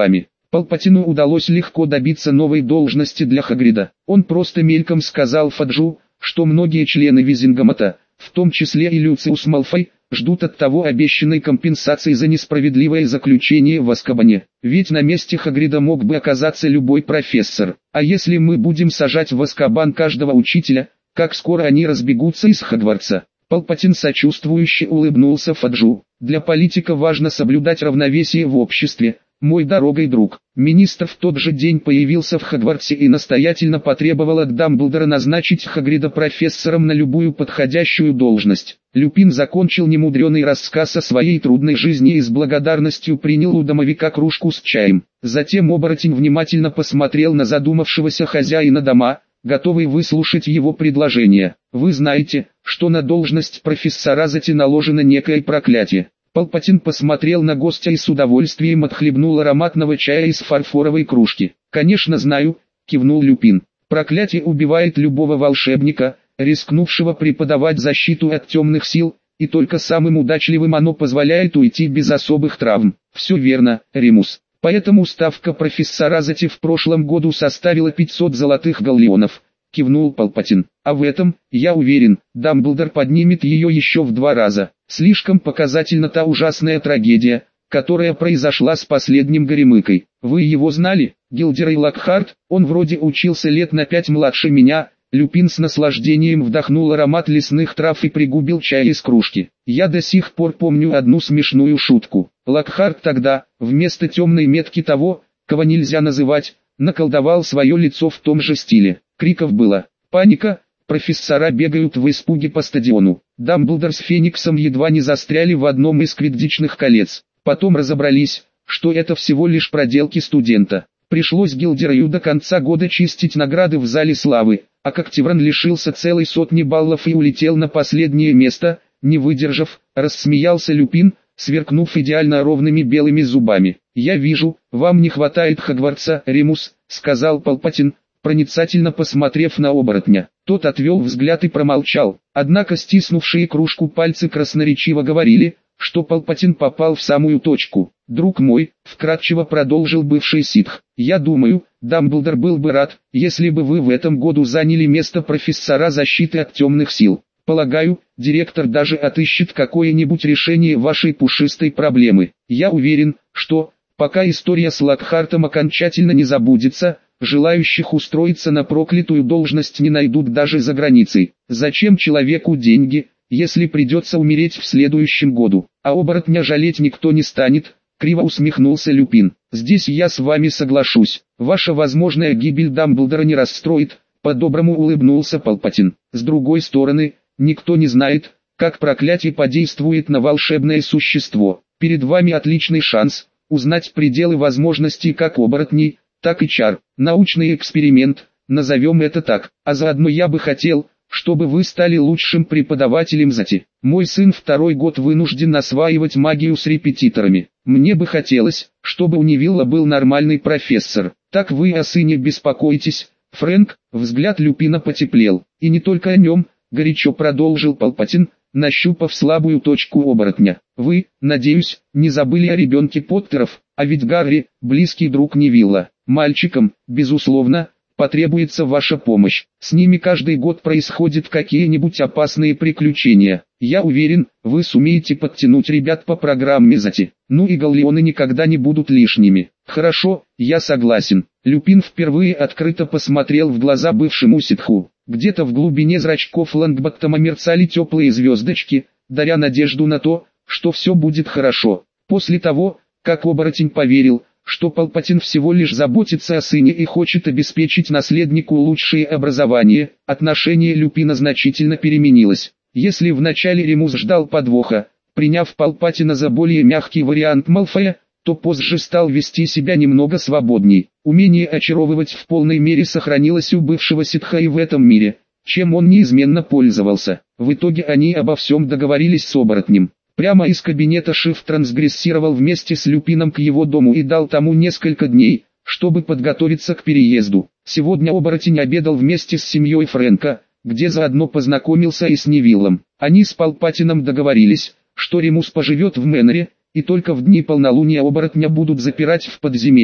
Палпатину удалось легко добиться новой должности для Хагрида. Он просто мельком сказал Фаджу, что многие члены Визингамата, в том числе и Люциус Малфой, ждут от того обещанной компенсации за несправедливое заключение в Азкабане. Ведь на месте Хагрида мог бы оказаться любой профессор. А если мы будем сажать в Азкабан каждого учителя, как скоро они разбегутся из Хогвартса? Палпатин сочувствующе улыбнулся Фаджу. Для политика важно соблюдать равновесие в обществе, мой дорогой друг. Министр в тот же день появился в Хогвартсе и настоятельно потребовал от Дамблдора назначить Хагрида профессором на любую подходящую должность. Люпин закончил немудренный рассказ о своей трудной жизни и с благодарностью принял у домовика кружку с чаем. Затем оборотень внимательно посмотрел на задумавшегося хозяина дома, готовый выслушать его предложение. Вы знаете, что на должность профессора Зати наложено некое проклятие. Палпатин посмотрел на гостя и с удовольствием отхлебнул ароматного чая из фарфоровой кружки. «Конечно знаю», — кивнул Люпин. «Проклятие убивает любого волшебника, рискнувшего преподавать защиту от темных сил, и только самым удачливым оно позволяет уйти без особых травм». «Все верно, Ремус. Поэтому ставка профессора Зати в прошлом году составила пятьсот золотых галлеонов», — кивнул Палпатин. «А в этом, я уверен, Дамблдор поднимет ее еще в два раза. Слишком показательна та ужасная трагедия, которая произошла с последним Горемыкой. Вы его знали, Гилдерей Локхарт? Он вроде учился лет на пять младше меня». Люпин с наслаждением вдохнул аромат лесных трав и пригубил чай из кружки. «Я до сих пор помню одну смешную шутку. Локхарт тогда, вместо темной метки того, кого нельзя называть, наколдовал свое лицо в том же стиле. Криков было. Паника, профессора бегают в испуге по стадиону. Дамблдор с Фениксом едва не застряли в одном из квиддичных колец. Потом разобрались, что это всего лишь проделки студента. Пришлось Гилдерею до конца года чистить награды в Зале Славы, а Когтевран лишился целой сотни баллов и улетел на последнее место, не выдержав, рассмеялся Люпин, сверкнув идеально ровными белыми зубами. «Я вижу, вам не хватает Хогвартса, Ремус», — сказал Палпатин, проницательно посмотрев на оборотня. Тот отвел взгляд и промолчал, однако стиснувшие кружку пальцы красноречиво говорили, что Палпатин попал в самую точку. «Друг мой», — вкратчиво продолжил бывший ситх, — «я думаю, Дамблдор был бы рад, если бы вы в этом году заняли место профессора защиты от темных сил. Полагаю, директор даже отыщет какое-нибудь решение вашей пушистой проблемы. Я уверен, что, пока история с Локхартом окончательно не забудется, желающих устроиться на проклятую должность не найдут даже за границей. Зачем человеку деньги, если придется умереть в следующем году? А оборотня жалеть никто не станет», — криво усмехнулся Люпин. «Здесь я с вами соглашусь. Ваша возможная гибель Дамблдора не расстроит», — по-доброму улыбнулся Палпатин. «С другой стороны, никто не знает, как проклятие подействует на волшебное существо. Перед вами отличный шанс узнать пределы возможностей как оборотней, так и чар. Научный эксперимент, назовем это так. А заодно я бы хотел, чтобы вы стали лучшим преподавателем Зати. Мой сын второй год вынужден осваивать магию с репетиторами. Мне бы хотелось, чтобы у Невилла был нормальный профессор. Так вы о сыне беспокоитесь, Фрэнк?» Взгляд Люпина потеплел. «И не только о нем», — горячо продолжил Палпатин, нащупав слабую точку оборотня. «Вы, надеюсь, не забыли о ребенке Поттеров, а ведь Гарри — близкий друг Невилла. Мальчикам, безусловно, потребуется ваша помощь. С ними каждый год происходят какие-нибудь опасные приключения. Я уверен, вы сумеете подтянуть ребят по программе Зати. Ну и галлеоны никогда не будут лишними». «Хорошо, я согласен». Люпин впервые открыто посмотрел в глаза бывшему ситху. Где-то в глубине зрачков Лонгботтома мерцали теплые звездочки, даря надежду на то, что все будет хорошо. После того, как оборотень поверил, что Палпатин всего лишь заботится о сыне и хочет обеспечить наследнику лучшее образование, отношение Люпина значительно переменилось. Если вначале Ремус ждал подвоха, приняв Палпатина за более мягкий вариант Малфоя, то позже стал вести себя немного свободней. Умение очаровывать в полной мере сохранилось у бывшего ситха и в этом мире, чем он неизменно пользовался. В итоге они обо всем договорились с оборотнем. Прямо из кабинета Шиф трансгрессировал вместе с Люпином к его дому и дал тому несколько дней, чтобы подготовиться к переезду. Сегодня оборотень обедал вместе с семьей Фрэнка, где заодно познакомился и с Невиллом. Они с Палпатином договорились, что Ремус поживет в Мэннере, и только в дни полнолуния оборотня будут запирать в подземельях.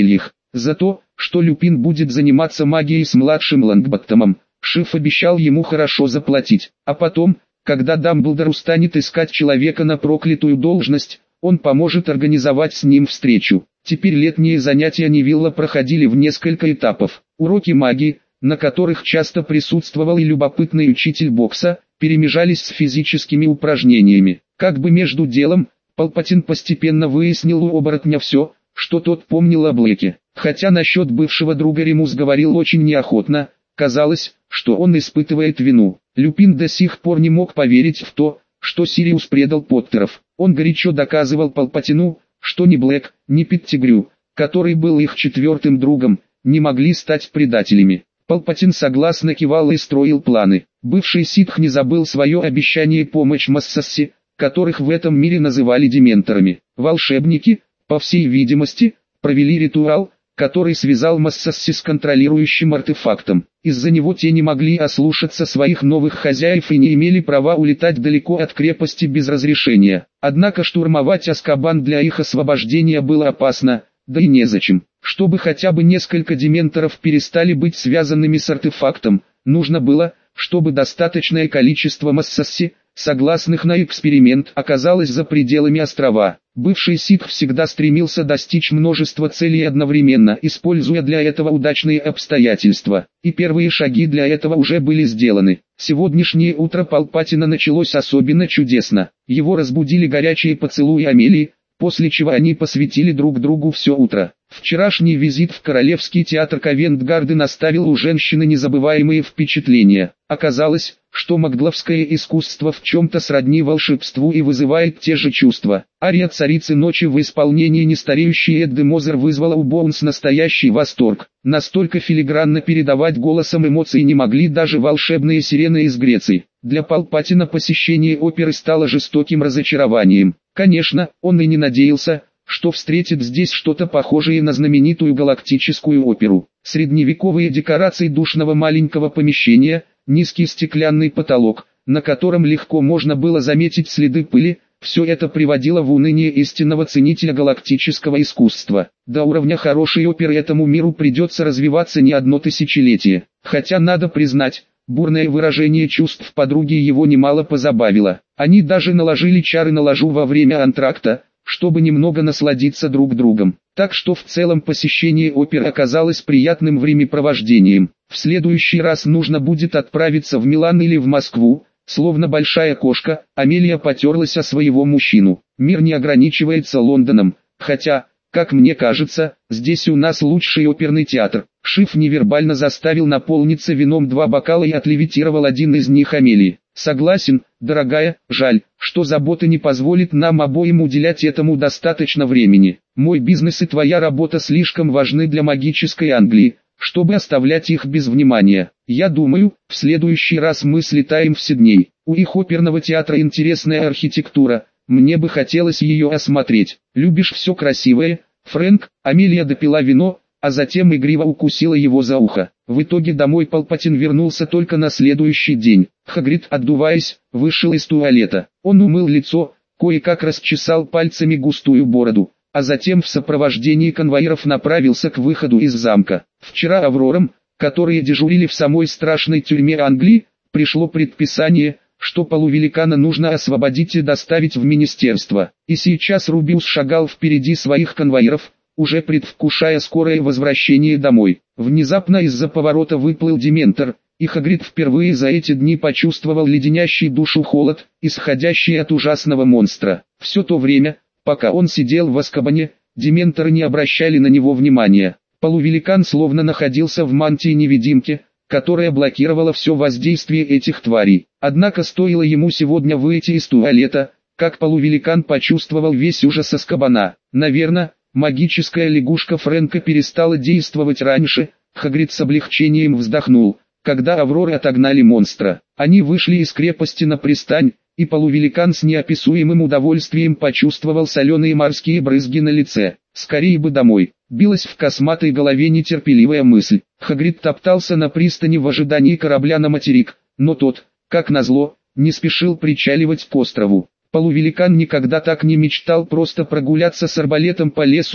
За то, что Люпин будет заниматься магией с младшим Лонгботтомом, Шиф обещал ему хорошо заплатить. А потом, когда Дамблдор устанет искать человека на проклятую должность, он поможет организовать с ним встречу. Теперь летние занятия Невилла проходили в несколько этапов. Уроки магии, на которых часто присутствовал и любопытный учитель бокса, перемежались с физическими упражнениями. Как бы между делом, Палпатин постепенно выяснил у оборотня все, что тот помнил о Блэке. Хотя насчет бывшего друга Ремус говорил очень неохотно, казалось, что он испытывает вину. Люпин до сих пор не мог поверить в то, что Сириус предал Поттеров. Он горячо доказывал Палпатину, что ни Блэк, ни Петтигрю, который был их четвертым другом, не могли стать предателями. Палпатин согласно кивал и строил планы. Бывший ситх не забыл свое обещание помочь Массасси, которых в этом мире называли дементорами. Волшебники, по всей видимости, провели ритуал, который связал Массасси с контролирующим артефактом. Из-за него те не могли ослушаться своих новых хозяев и не имели права улетать далеко от крепости без разрешения. Однако штурмовать Азкабан для их освобождения было опасно, да и незачем. Чтобы хотя бы несколько дементоров перестали быть связанными с артефактом, нужно было, чтобы достаточное количество Массасси, согласных на эксперимент, оказалось за пределами острова. Бывший ситх всегда стремился достичь множества целей одновременно, используя для этого удачные обстоятельства. И первые шаги для этого уже были сделаны. Сегодняшнее утро Палпатина началось особенно чудесно. Его разбудили горячие поцелуи Амелии, после чего они посвятили друг другу все утро. Вчерашний визит в Королевский театр Ковент-Гарден оставил у женщины незабываемые впечатления. Оказалось, что магловское искусство в чем-то сродни волшебству и вызывает те же чувства. Ария «Царицы ночи» в исполнении нестареющей Эдды Мозер вызвала у Боунс настоящий восторг. Настолько филигранно передавать голосом эмоции не могли даже волшебные сирены из Греции. Для Палпатина посещение оперы стало жестоким разочарованием. Конечно, он и не надеялся, что встретит здесь что-то похожее на знаменитую галактическую оперу. Средневековые декорации душного маленького помещения, низкий стеклянный потолок, на котором легко можно было заметить следы пыли, все это приводило в уныние истинного ценителя галактического искусства. До уровня хорошей оперы этому миру придется развиваться не одно тысячелетие. Хотя надо признать, бурное выражение чувств подруги его немало позабавило. Они даже наложили чары на ложу во время антракта, чтобы немного насладиться друг другом. Так что в целом посещение оперы оказалось приятным времяпровождением. В следующий раз нужно будет отправиться в Милан или в Москву. Словно большая кошка, Амелия потерлась о своего мужчину. Мир не ограничивается Лондоном, хотя, как мне кажется, здесь у нас лучший оперный театр. Шиф невербально заставил наполниться вином два бокала и отлевитировал один из них Амелии. Согласен, дорогая, жаль, что забота не позволит нам обоим уделять этому достаточно времени. Мой бизнес и твоя работа слишком важны для магической Англии, чтобы оставлять их без внимания. Я думаю, в следующий раз мы слетаем в Сидней. У их оперного театра интересная архитектура, мне бы хотелось ее осмотреть. Любишь все красивое, Фрэнк? Амелия допила вино, а затем игриво укусила его за ухо. В итоге домой Палпатин вернулся только на следующий день. Хагрид, отдуваясь, вышел из туалета. Он умыл лицо, кое-как расчесал пальцами густую бороду, а затем в сопровождении конвоиров направился к выходу из замка. Вчера Аврорам, которые дежурили в самой страшной тюрьме Англии, пришло предписание, что полувеликана нужно освободить и доставить в министерство. И сейчас Рубиус шагал впереди своих конвоиров, уже предвкушая скорое возвращение домой. Внезапно из-за поворота выплыл Дементор, и Хагрид впервые за эти дни почувствовал леденящий душу холод, исходящий от ужасного монстра. Все то время, пока он сидел в Азкабане, Дементоры не обращали на него внимания. Полувеликан словно находился в мантии-невидимки, которая блокировала все воздействие этих тварей. Однако стоило ему сегодня выйти из туалета, как полувеликан почувствовал весь ужас Азкабана. Наверное, магическая лягушка Фрэнка перестала действовать раньше. Хагрид с облегчением вздохнул, когда Авроры отогнали монстра. Они вышли из крепости на пристань, и полувеликан с неописуемым удовольствием почувствовал соленые морские брызги на лице. Скорее бы домой. Билась в косматой голове нетерпеливая мысль. Хагрид топтался на пристани в ожидании корабля на материк, но тот, как назло, не спешил причаливать к острову. Полувеликан никогда так не мечтал просто прогуляться с арбалетом по лесу,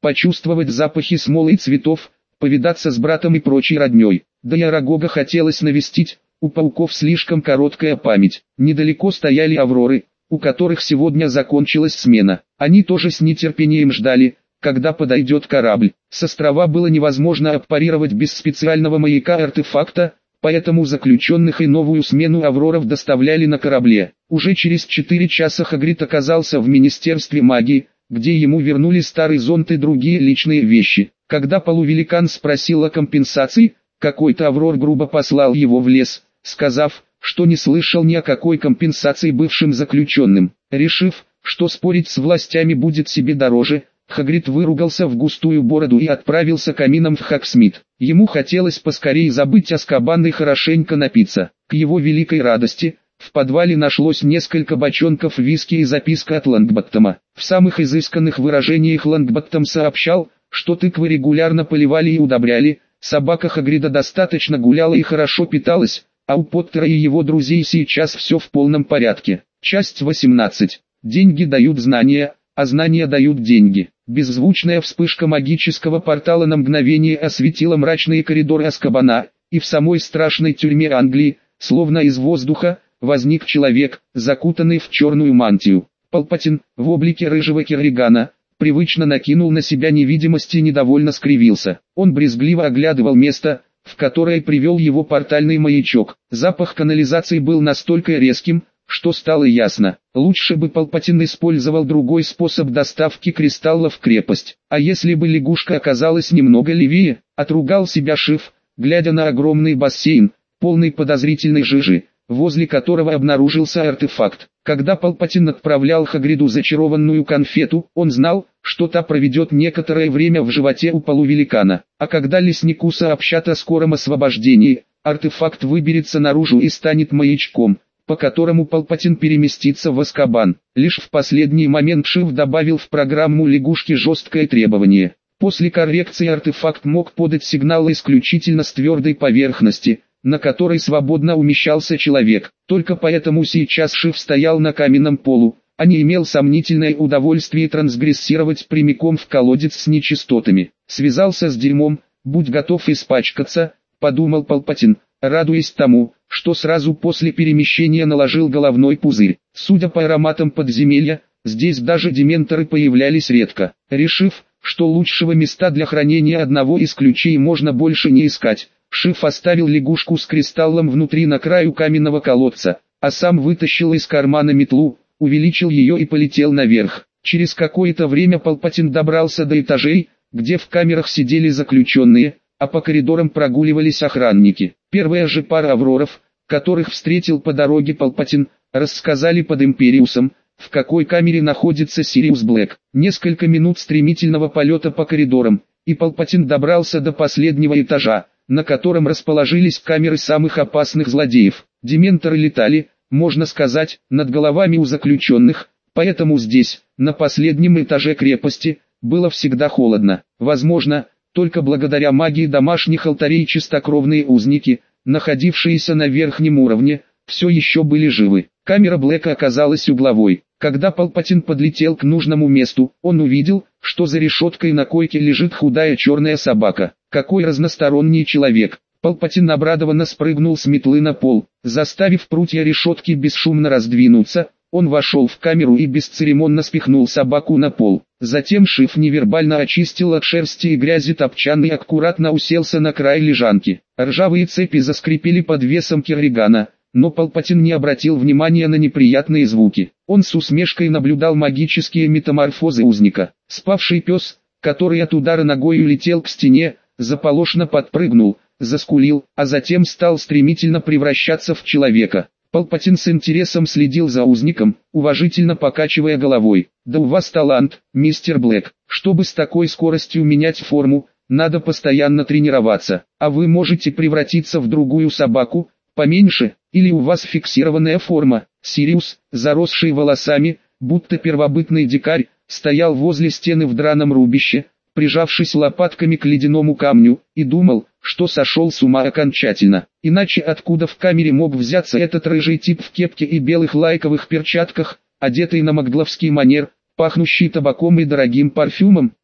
почувствовать запахи смолы и цветов, повидаться с братом и прочей родней. Да и Арагога хотелось навестить, у пауков слишком короткая память. Недалеко стояли Авроры, у которых сегодня закончилась смена. Они тоже с нетерпением ждали, когда подойдет корабль. С острова было невозможно аппарировать без специального маяка-артефакта, поэтому заключенных и новую смену Авроров доставляли на корабле. Уже через четыре часа Хагрид оказался в Министерстве магии, где ему вернули старый зонт и другие личные вещи. Когда полувеликан спросил о компенсации, какой-то Аврор грубо послал его в лес, сказав, что не слышал ни о какой компенсации бывшим заключенным. Решив, что спорить с властями будет себе дороже, Хагрид выругался в густую бороду и отправился камином в Хогсмит. Ему хотелось поскорее забыть Азкабан и хорошенько напиться. К его великой радости, в подвале нашлось несколько бочонков виски и записка от Лонгботтома. В самых изысканных выражениях Лонгботтом сообщал, что тыквы регулярно поливали и удобряли, собака Хагрида достаточно гуляла и хорошо питалась, а у Поттера и его друзей сейчас все в полном порядке. Часть восемнадцать. Деньги дают знания, а знания дают деньги. Беззвучная вспышка магического портала на мгновение осветила мрачные коридоры Азкабана, и в самой страшной тюрьме Англии, словно из воздуха, возник человек, закутанный в черную мантию. Палпатин, в облике рыжего Керригана, привычно накинул на себя невидимость и недовольно скривился. Он брезгливо оглядывал место, в которое привел его портальный маячок. Запах канализации был настолько резким, что стало ясно, лучше бы Палпатин использовал другой способ доставки кристаллов в крепость. А если бы лягушка оказалась немного левее, отругал себя Шиф, глядя на огромный бассейн, полный подозрительной жижи, возле которого обнаружился артефакт. Когда Палпатин отправлял Хагриду зачарованную конфету, он знал, что та проведет некоторое время в животе у полувеликана. А когда леснику сообщат о скором освобождении, артефакт выберется наружу и станет маячком, по которому Палпатин переместится в Азкабан. Лишь в последний момент Шиф добавил в программу лягушки жесткое требование. После коррекции артефакт мог подать сигнал исключительно с твердой поверхности, на которой свободно умещался человек. Только поэтому сейчас Шиф стоял на каменном полу, а не имел сомнительное удовольствие трансгрессировать прямиком в колодец с нечистотами. Связался с дерьмом, будь готов испачкаться, подумал Палпатин, радуясь тому, что сразу после перемещения наложил головной пузырь. Судя по ароматам подземелья, здесь даже дементоры появлялись редко. Решив, что лучшего места для хранения одного из ключей можно больше не искать, Шиф оставил лягушку с кристаллом внутри на краю каменного колодца, а сам вытащил из кармана метлу, увеличил ее и полетел наверх. Через какое-то время Палпатин добрался до этажей, где в камерах сидели заключенные, а по коридорам прогуливались охранники. Первая же пара авроров, которых встретил по дороге Палпатин, рассказали под Империусом, в какой камере находится Сириус Блэк. Несколько минут стремительного полета по коридорам, и Палпатин добрался до последнего этажа, на котором расположились камеры самых опасных злодеев. Дементоры летали, можно сказать, над головами у заключенных, поэтому здесь, на последнем этаже крепости, было всегда холодно. Возможно, только благодаря магии домашних алтарей чистокровные узники, находившиеся на верхнем уровне, все еще были живы. Камера Блэка оказалась угловой. Когда Палпатин подлетел к нужному месту, он увидел, что за решеткой на койке лежит худая черная собака. Какой разносторонний человек! Палпатин обрадованно спрыгнул с метлы на пол, заставив прутья решетки бесшумно раздвинуться. Он вошел в камеру и бесцеремонно спихнул собаку на пол. Затем Шиф невербально очистил от шерсти и грязи топчан и аккуратно уселся на край лежанки. Ржавые цепи заскрипели под весом Керригана, но Палпатин не обратил внимания на неприятные звуки. Он с усмешкой наблюдал магические метаморфозы узника. Спавший пес, который от удара ногой улетел к стене, заполошно подпрыгнул, заскулил, а затем стал стремительно превращаться в человека. Палпатин с интересом следил за узником, уважительно покачивая головой. «Да у вас талант, мистер Блэк. Чтобы с такой скоростью менять форму, надо постоянно тренироваться. А вы можете превратиться в другую собаку, поменьше, или у вас фиксированная форма». Сириус, заросший волосами, будто первобытный дикарь, стоял возле стены в драном рубище, прижавшись лопатками к ледяному камню, и думал, что сошел с ума окончательно. Иначе откуда в камере мог взяться этот рыжий тип в кепке и белых лайковых перчатках, одетый на магловский манер, пахнущий табаком и дорогим парфюмом?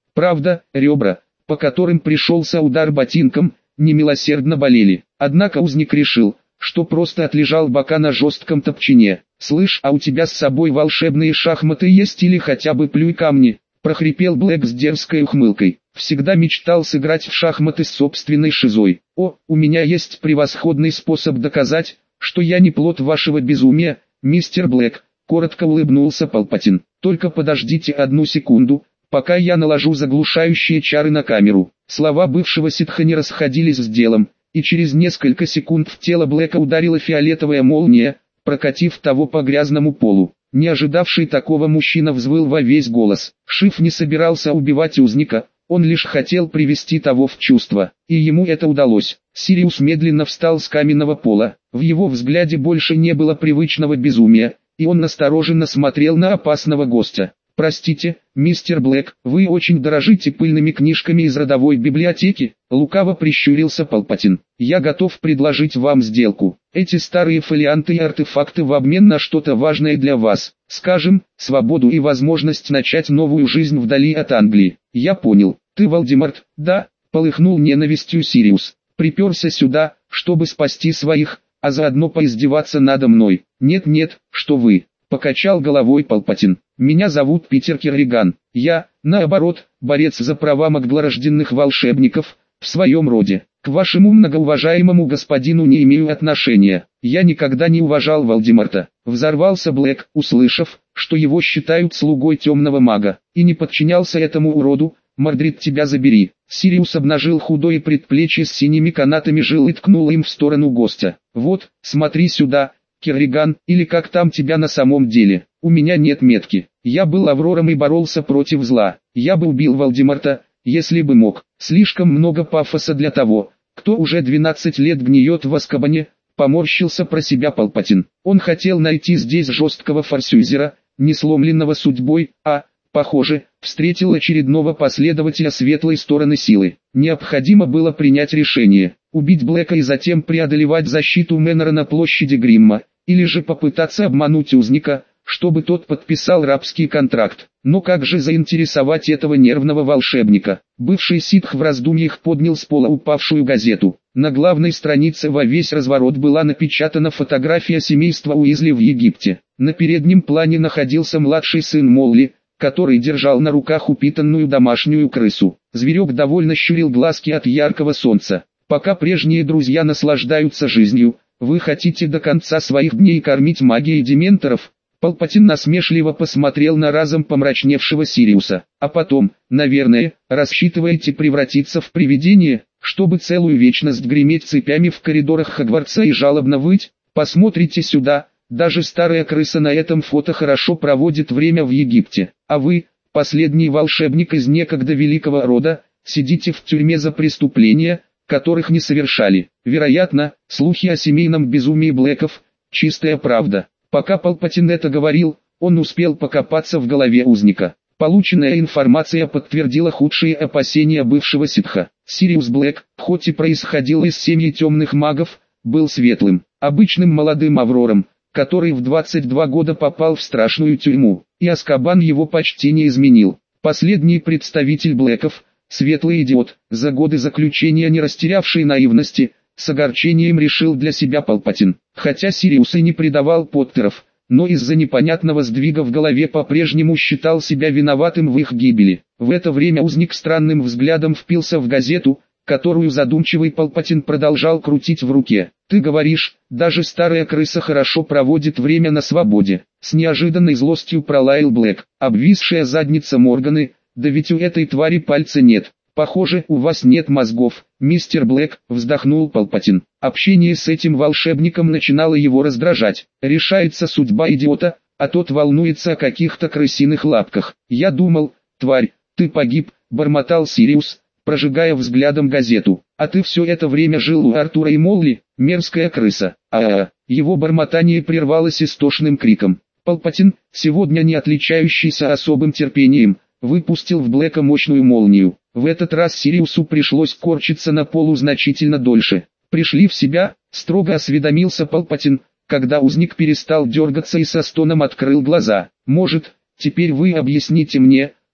Правда, ребра, по которым пришелся удар ботинком, немилосердно болели. Однако узник решил, что просто отлежал бока на жестком топчине. «Слышь, а у тебя с собой волшебные шахматы есть или хотя бы плюй камни?» – прохрипел Блэк с дерзкой ухмылкой. «Всегда мечтал сыграть в шахматы с собственной шизой. О, у меня есть превосходный способ доказать, что я не плод вашего безумия, мистер Блэк», – коротко улыбнулся Палпатин. «Только подождите одну секунду, пока я наложу заглушающие чары на камеру». Слова бывшего ситха не расходились с делом, и через несколько секунд в тело Блэка ударила фиолетовая молния, прокатив того по грязному полу. Не ожидавший такого мужчина взвыл во весь голос. Шиф не собирался убивать узника, он лишь хотел привести того в чувство, и ему это удалось. Сириус медленно встал с каменного пола, в его взгляде больше не было привычного безумия, и он настороженно смотрел на опасного гостя. «Простите, мистер Блэк, вы очень дорожите пыльными книжками из родовой библиотеки?» Лукаво прищурился Палпатин. «Я готов предложить вам сделку. Эти старые фолианты и артефакты в обмен на что-то важное для вас. Скажем, свободу и возможность начать новую жизнь вдали от Англии». «Я понял. Ты Волдеморт, да?» Полыхнул ненавистью Сириус. «Приперся сюда, чтобы спасти своих, а заодно поиздеваться надо мной». «Нет-нет, что вы!» Покачал головой Палпатин. «Меня зовут Питер Керриган. Я, наоборот, борец за права маглорожденных волшебников, в своем роде. К вашему многоуважаемому господину не имею отношения. Я никогда не уважал Волдеморта». Взорвался Блэк, услышав, что его считают слугой темного мага, и не подчинялся этому уроду. «Мордрид, тебя забери». Сириус обнажил худое предплечье с синими канатами жил и ткнул им в сторону гостя. «Вот, смотри сюда, Керриган, или как там тебя на самом деле. У меня нет метки. Я был Аврором и боролся против зла. Я бы убил Волдеморта, если бы мог. Слишком много пафоса для того, кто уже двенадцать лет гниет в Азкабане», поморщился про себя Палпатин. Он хотел найти здесь жесткого форсюзера, не сломленного судьбой, а, похоже, встретил очередного последователя светлой стороны силы. Необходимо было принять решение: убить Блэка и затем преодолевать защиту Мэннера на площади Гримма, или же попытаться обмануть узника, чтобы тот подписал рабский контракт. Но как же заинтересовать этого нервного волшебника? Бывший ситх в раздумьях поднял с пола упавшую газету. На главной странице во весь разворот была напечатана фотография семейства Уизли в Египте. На переднем плане находился младший сын Молли, который держал на руках упитанную домашнюю крысу. Зверек довольно щурил глазки от яркого солнца. «Пока прежние друзья наслаждаются жизнью, вы хотите до конца своих дней кормить магией дементоров?» Палпатин насмешливо посмотрел на разом помрачневшего Сириуса. «А потом, наверное, рассчитываете превратиться в привидение, чтобы целую вечность греметь цепями в коридорах Хогвартса и жалобно выть? Посмотрите сюда, даже старая крыса на этом фото хорошо проводит время в Египте. А вы, последний волшебник из некогда великого рода, сидите в тюрьме за преступления, которых не совершали. Вероятно, слухи о семейном безумии Блэков – чистая правда». Пока Палпатин это говорил, он успел покопаться в голове узника. Полученная информация подтвердила худшие опасения бывшего ситха. Сириус Блэк, хоть и происходил из семьи темных магов, был светлым, обычным молодым Аврором, который в двадцать два года попал в страшную тюрьму, и Азкабан его почти не изменил. Последний представитель Блэков, светлый идиот, за годы заключения не растерявший наивности, с огорчением решил для себя Палпатин. Хотя Сириус и не предавал Поттеров, но из-за непонятного сдвига в голове по-прежнему считал себя виноватым в их гибели. В это время узник странным взглядом впился в газету, которую задумчивый Палпатин продолжал крутить в руке. «Ты говоришь, даже старая крыса хорошо проводит время на свободе», — с неожиданной злостью пролаял Блэк. «Обвисшая задница Морганы, да ведь у этой твари пальца нет». «Похоже, у вас нет мозгов, мистер Блэк», — вздохнул Палпатин. Общение с этим волшебником начинало его раздражать. Решается судьба идиота, а тот волнуется о каких-то крысиных лапках. «Я думал, тварь, ты погиб», — бормотал Сириус, прожигая взглядом газету. «А ты все это время жил у Артура и Молли, мерзкая крыса». А-а-а. Его бормотание прервалось истошным криком. Палпатин, сегодня не отличающийся особым терпением, выпустил в Блэка мощную молнию. В этот раз Сириусу пришлось корчиться на полу значительно дольше. «Пришли в себя?» — строго осведомился Палпатин, когда узник перестал дергаться и со стоном открыл глаза. «Может, теперь вы объясните мне,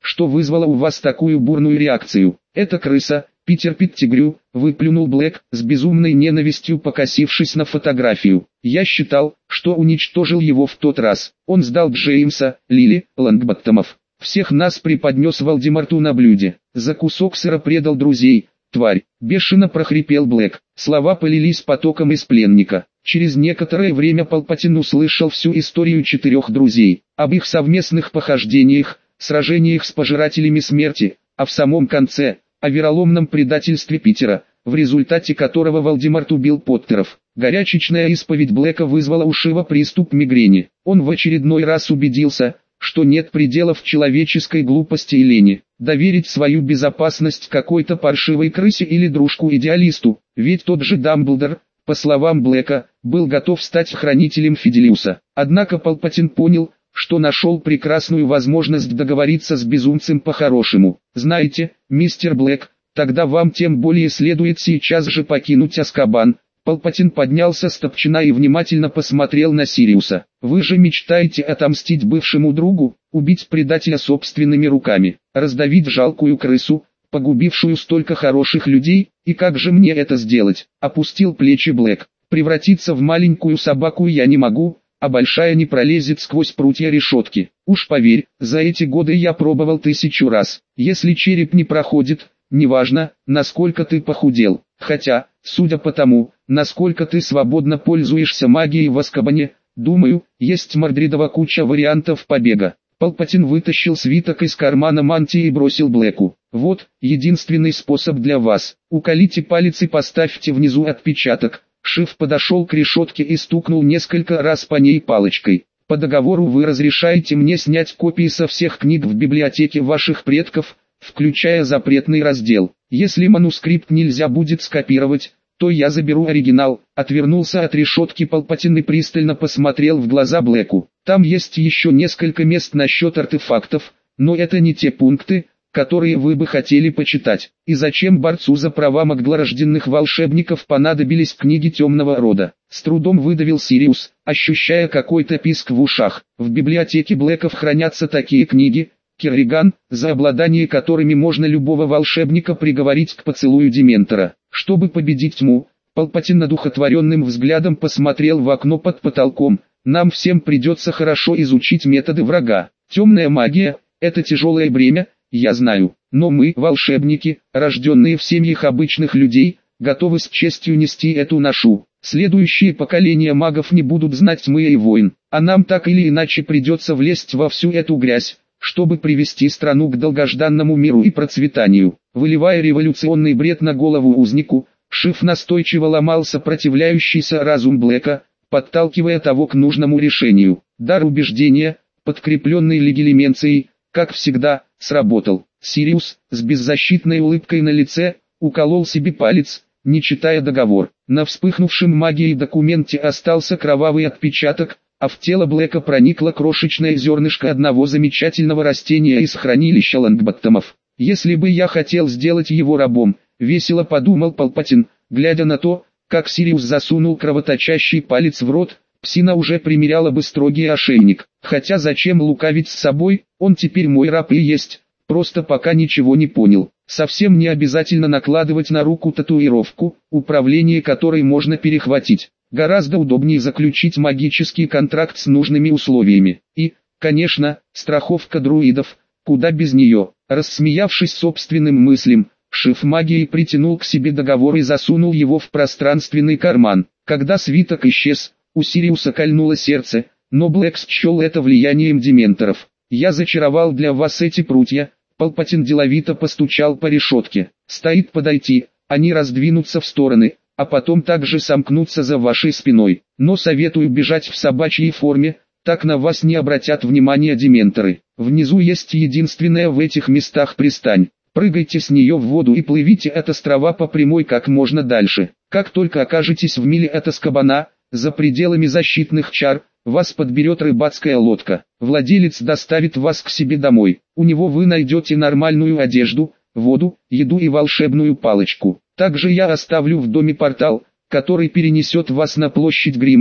что вызвало у вас такую бурную реакцию. Это крыса, Питер Петтигрю, выплюнул Блэк, с безумной ненавистью покосившись на фотографию. Я считал, что уничтожил его в тот раз. Он сдал Джеймса, Лили, Лонгботтомов. Всех нас преподнес Волдеморту на блюде. За кусок сыра предал друзей. Тварь, бешено прохрипел Блэк. Слова полились потоком из пленника. Через некоторое время Палпатин услышал всю историю четырех друзей, об их совместных похождениях, сражениях с пожирателями смерти, а в самом конце, о вероломном предательстве Питера, в результате которого Волдеморт убил Поттеров. Горячечная исповедь Блэка вызвала у Шива приступ мигрени. Он в очередной раз убедился, что нет пределов человеческой глупости и лени. Доверить свою безопасность какой-то паршивой крысе или дружку-идеалисту, ведь тот же Дамблдор, по словам Блэка, был готов стать хранителем Фиделиуса. Однако Палпатин понял, что нашел прекрасную возможность договориться с безумцем по-хорошему. «Знаете, мистер Блэк, тогда вам тем более следует сейчас же покинуть Азкабан». Палпатин поднялся с топчина и внимательно посмотрел на Сириуса. «Вы же мечтаете отомстить бывшему другу, убить предателя собственными руками, раздавить жалкую крысу, погубившую столько хороших людей, и как же мне это сделать?» Опустил плечи Блэк. «Превратиться в маленькую собаку я не могу, а большая не пролезет сквозь прутья решетки. Уж поверь, за эти годы я пробовал тысячу раз. Если череп не проходит, неважно, насколько ты похудел. Хотя, судя по тому, насколько ты свободно пользуешься магией в Азкабане, думаю, есть Мордридова куча вариантов побега». Палпатин вытащил свиток из кармана мантии и бросил Блэку. «Вот, единственный способ для вас. Уколите палец и поставьте внизу отпечаток». Шив подошел к решетке и стукнул несколько раз по ней палочкой. «По договору вы разрешаете мне снять копии со всех книг в библиотеке ваших предков, включая запретный раздел. Если манускрипт нельзя будет скопировать, то я заберу оригинал». Отвернулся от решетки Палпатин и пристально посмотрел в глаза Блэку. «Там есть еще несколько мест насчет артефактов, но это не те пункты, которые вы бы хотели почитать. И зачем борцу за права маглорожденных волшебников понадобились книги темного рода?» С трудом выдавил Сириус, ощущая какой-то писк в ушах. «В библиотеке Блэков хранятся такие книги, Керриган, за обладание которыми можно любого волшебника приговорить к поцелую Дементора. Чтобы победить тьму», Палпатин одухотворенным взглядом посмотрел в окно под потолком, «нам всем придется хорошо изучить методы врага. Темная магия – это тяжелое бремя, я знаю, но мы, волшебники, рожденные в семьях обычных людей, готовы с честью нести эту ношу. Следующие поколения магов не будут знать тьмы и войн, а нам так или иначе придется влезть во всю эту грязь, чтобы привести страну к долгожданному миру и процветанию». Выливая революционный бред на голову узнику, Шив настойчиво ломал сопротивляющийся разум Блэка, подталкивая того к нужному решению. Дар убеждения, подкрепленный легилименцией, как всегда, сработал. Сириус, с беззащитной улыбкой на лице, уколол себе палец, не читая договор. На вспыхнувшем магией документе остался кровавый отпечаток, а в тело Блэка проникло крошечное зернышко одного замечательного растения из хранилища Лонгботтомов. «Если бы я хотел сделать его рабом», — весело подумал Палпатин, глядя на то, как Сириус засунул кровоточащий палец в рот, псина уже примеряла бы строгий ошейник. Хотя зачем лукавить с собой, он теперь мой раб и есть, просто пока ничего не понял. Совсем не обязательно накладывать на руку татуировку, управление которой можно перехватить. Гораздо удобнее заключить магический контракт с нужными условиями. И, конечно, страховка друидов, куда без нее. Рассмеявшись собственным мыслям, Шив магией притянул к себе договор и засунул его в пространственный карман. Когда свиток исчез, у Сириуса кольнуло сердце, но Блэк счел это влиянием дементоров. «Я зачаровал для вас эти прутья», — Палпатин деловито постучал по решетке. «Стоит подойти, они раздвинутся в стороны, а потом также сомкнутся за вашей спиной. Но советую бежать в собачьей форме, так на вас не обратят внимания дементоры. Внизу есть единственная в этих местах пристань. Прыгайте с нее в воду и плывите от острова по прямой как можно дальше. Как только окажетесь в миле от Азкабана, за пределами защитных чар, вас подберет рыбацкая лодка. Владелец доставит вас к себе домой. У него вы найдете нормальную одежду, воду, еду и волшебную палочку. Также я оставлю в доме портал, который перенесет вас на площадь Гримма,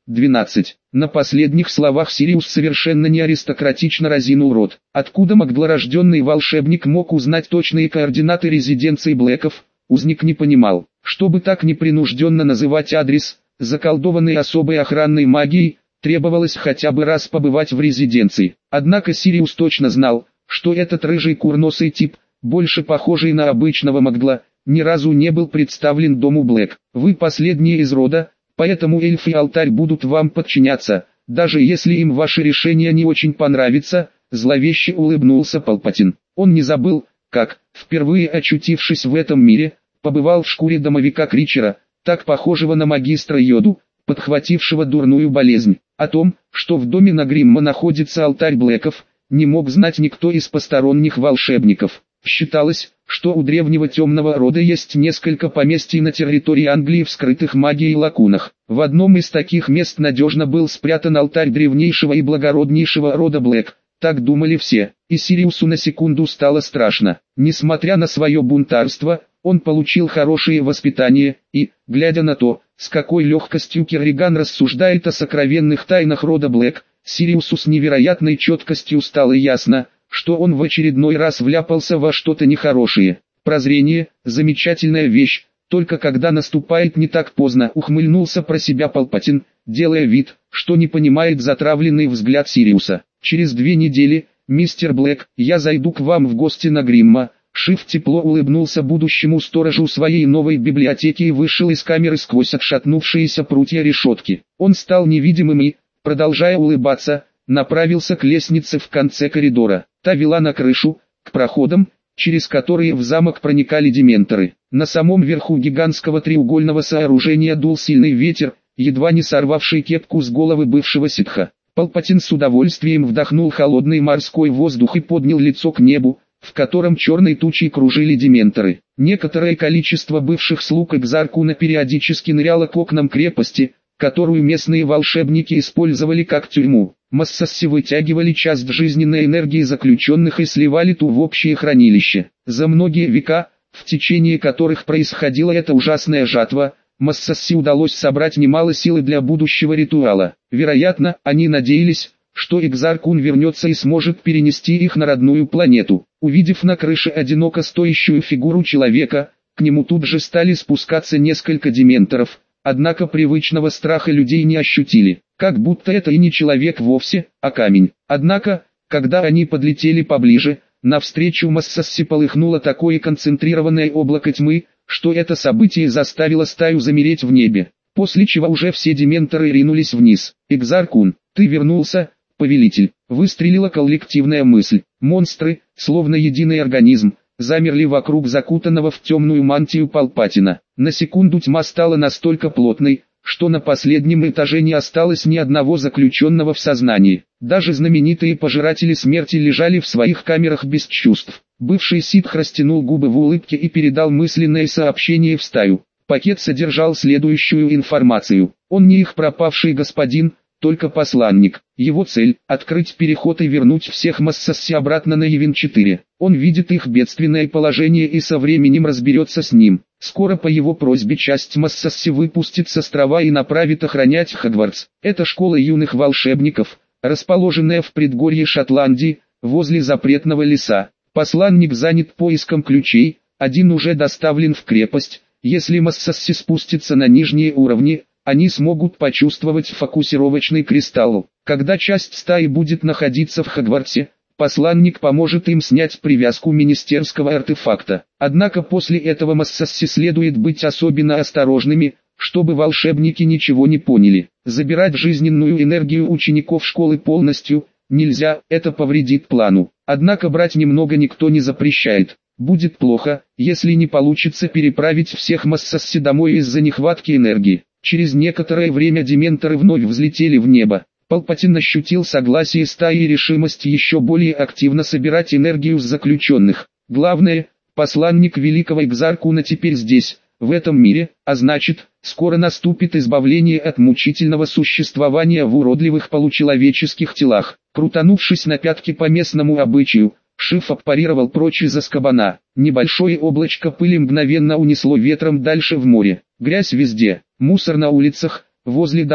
двенадцать. На последних словах Сириус совершенно не аристократично разинул рот. Откуда могдлорожденный волшебник мог узнать точные координаты резиденции Блэков, узник не понимал. Чтобы так непринужденно называть адрес, заколдованный особой охранной магией, требовалось хотя бы раз побывать в резиденции. Однако Сириус точно знал, что этот рыжий курносый тип, больше похожий на обычного магла, ни разу не был представлен дому Блэк. Вы последние из рода, поэтому эльф и алтарь будут вам подчиняться, даже если им ваше решение не очень понравится, зловеще улыбнулся Палпатин. Он не забыл, как, впервые очутившись в этом мире, побывал в шкуре домовика Кричера, так похожего на магистра Йоду, подхватившего дурную болезнь. О том, что в доме Нагримма находится алтарь Блэков, не мог знать никто из посторонних волшебников. Считалось, что у древнего темного рода есть несколько поместий на территории Англии в скрытых магией лакунах. В одном из таких мест надежно был спрятан алтарь древнейшего и благороднейшего рода Блэк. Так думали все, и Сириусу на секунду стало страшно. Несмотря на свое бунтарство, он получил хорошее воспитание, и, глядя на то, с какой легкостью Керриган рассуждает о сокровенных тайнах рода Блэк, Сириусу с невероятной четкостью стало ясно, что он в очередной раз вляпался во что-то нехорошее. Прозрение – замечательная вещь, только когда наступает не так поздно, ухмыльнулся про себя Палпатин, делая вид, что не понимает затравленный взгляд Сириуса. Через две недели, мистер Блэк, я зайду к вам в гости на Гримма. Шиф тепло улыбнулся будущему сторожу своей новой библиотеки и вышел из камеры сквозь отшатнувшиеся прутья решетки. Он стал невидимым и, продолжая улыбаться, направился к лестнице в конце коридора. Та вела на крышу, к проходам, через которые в замок проникали дементоры. На самом верху гигантского треугольного сооружения дул сильный ветер, едва не сорвавший кепку с головы бывшего ситха. Палпатин с удовольствием вдохнул холодный морской воздух и поднял лицо к небу, в котором черной тучей кружили дементоры. Некоторое количество бывших слуг Экзаркуна периодически ныряло к окнам крепости, которую местные волшебники использовали как тюрьму. Массасси вытягивали часть жизненной энергии заключенных и сливали ту в общее хранилище. За многие века, в течение которых происходила эта ужасная жатва, Массасси удалось собрать немало силы для будущего ритуала. Вероятно, они надеялись, что Экзаркун вернется и сможет перенести их на родную планету. Увидев на крыше одиноко стоящую фигуру человека, к нему тут же стали спускаться несколько дементоров, однако привычного страха людей не ощутили, как будто это и не человек вовсе, а камень. Однако, когда они подлетели поближе, навстречу Массасси полыхнуло такое концентрированное облако тьмы, что это событие заставило стаю замереть в небе, после чего уже все дементоры ринулись вниз. «Экзаркун, ты вернулся, повелитель!» Выстрелила коллективная мысль. Монстры, словно единый организм, замерли вокруг закутанного в темную мантию Палпатина. На секунду тьма стала настолько плотной, что на последнем этаже не осталось ни одного заключенного в сознании. Даже знаменитые пожиратели смерти лежали в своих камерах без чувств. Бывший ситх растянул губы в улыбке и передал мысленное сообщение в стаю. Пакет содержал следующую информацию. Он не их пропавший господин, только посланник. Его цель – открыть переход и вернуть всех Массасси обратно на Явин четыре. Он видит их бедственное положение и со временем разберется с ним. Скоро по его просьбе часть Массасси выпустит с острова и направит охранять Хогвартс. Это школа юных волшебников, расположенная в предгорье Шотландии, возле запретного леса. Посланник занят поиском ключей, один уже доставлен в крепость. Если Массасси спустится на нижние уровни, они смогут почувствовать фокусировочный кристалл. Когда часть стаи будет находиться в Хогвартсе, посланник поможет им снять привязку министерского артефакта. Однако после этого Массасси следует быть особенно осторожными, чтобы волшебники ничего не поняли. Забирать жизненную энергию учеников школы полностью нельзя, это повредит плану. Однако брать немного никто не запрещает. Будет плохо, если не получится переправить всех Массасси домой из-за нехватки энергии. Через некоторое время дементоры вновь взлетели в небо. Палпатин ощутил согласие стаи и решимость еще более активно собирать энергию с заключенных. Главное, посланник великого Экзаркуна теперь здесь, в этом мире, а значит, скоро наступит избавление от мучительного существования в уродливых получеловеческих телах. Крутанувшись на пятки по местному обычаю, Шиф аппарировал прочь из Азкабана. Небольшое облачко пыли мгновенно унесло ветром дальше в море. Грязь везде, мусор на улицах, возле домов,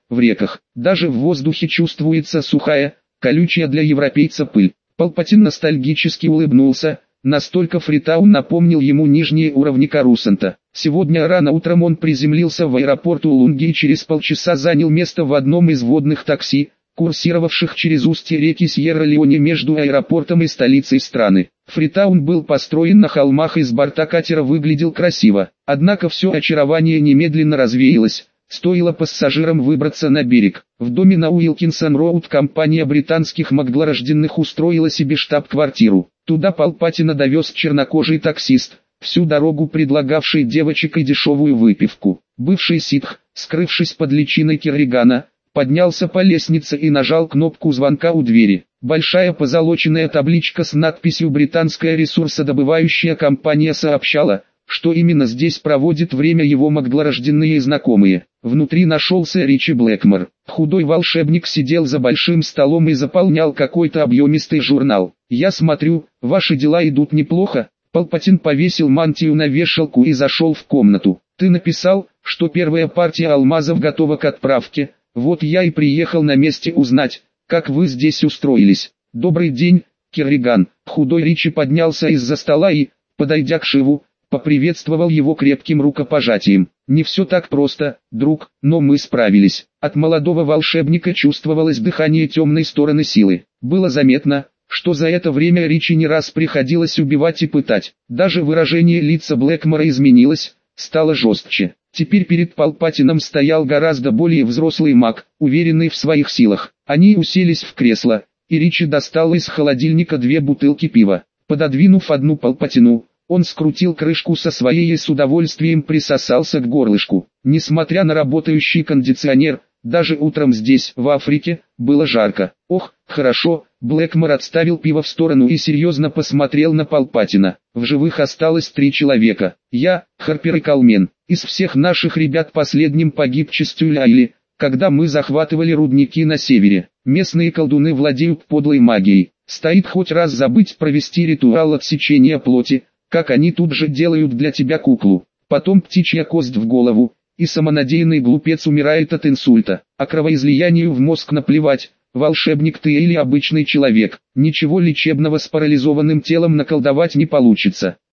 в реках. Даже в воздухе чувствуется сухая, колючая для европейца пыль. Палпатин ностальгически улыбнулся, настолько Фритаун напомнил ему нижние уровни Корусанта. Сегодня рано утром он приземлился в аэропорт Улунги и через полчаса занял место в одном из водных такси, курсировавших через устье реки Сьерра-Леоне между аэропортом и столицей страны. Фритаун был построен на холмах и с борта катера выглядел красиво. Однако все очарование немедленно развеялось, стоило пассажирам выбраться на берег. В доме на Уилкинсон-Роуд компания британских макглорожденных устроила себе штаб-квартиру. Туда Палпатина довез чернокожий таксист, всю дорогу предлагавший девочек и дешевую выпивку. Бывший ситх, скрывшись под личиной Керригана, поднялся по лестнице и нажал кнопку звонка у двери. Большая позолоченная табличка с надписью «Британская ресурсодобывающая компания» сообщала, что именно здесь проводит время его макглорожденные знакомые. Внутри нашелся Ричи Блэкмор. Худой волшебник сидел за большим столом и заполнял какой-то объемистый журнал. «Я смотрю, ваши дела идут неплохо». Палпатин повесил мантию на вешалку и зашел в комнату. «Ты написал, что первая партия алмазов готова к отправке. Вот я и приехал на месте узнать, как вы здесь устроились». «Добрый день, Керриган». Худой Ричи поднялся из-за стола и, подойдя к Шиву, поприветствовал его крепким рукопожатием. «Не все так просто, друг, но мы справились». От молодого волшебника чувствовалось дыхание темной стороны силы. Было заметно, что за это время Ричи не раз приходилось убивать и пытать. Даже выражение лица Блэкмора изменилось, стало жестче. Теперь перед Палпатином стоял гораздо более взрослый маг, уверенный в своих силах. Они уселись в кресло, и Ричи достал из холодильника две бутылки пива. Пододвинув одну Палпатину, он скрутил крышку со своей и с удовольствием присосался к горлышку. Несмотря на работающий кондиционер, даже утром здесь, в Африке, было жарко. «Ох, хорошо», Блэкмор отставил пиво в сторону и серьезно посмотрел на Палпатина. «В живых осталось три человека. Я, Харпер и Калмен. Из всех наших ребят последним погиб Чистюляйли, когда мы захватывали рудники на севере. Местные колдуны владеют подлой магией. Стоит хоть раз забыть провести ритуал отсечения плоти, как они тут же делают для тебя куклу. Потом птичья кость в голову, и самонадеянный глупец умирает от инсульта. А кровоизлиянию в мозг наплевать, волшебник ты или обычный человек. Ничего лечебного с парализованным телом наколдовать не получится.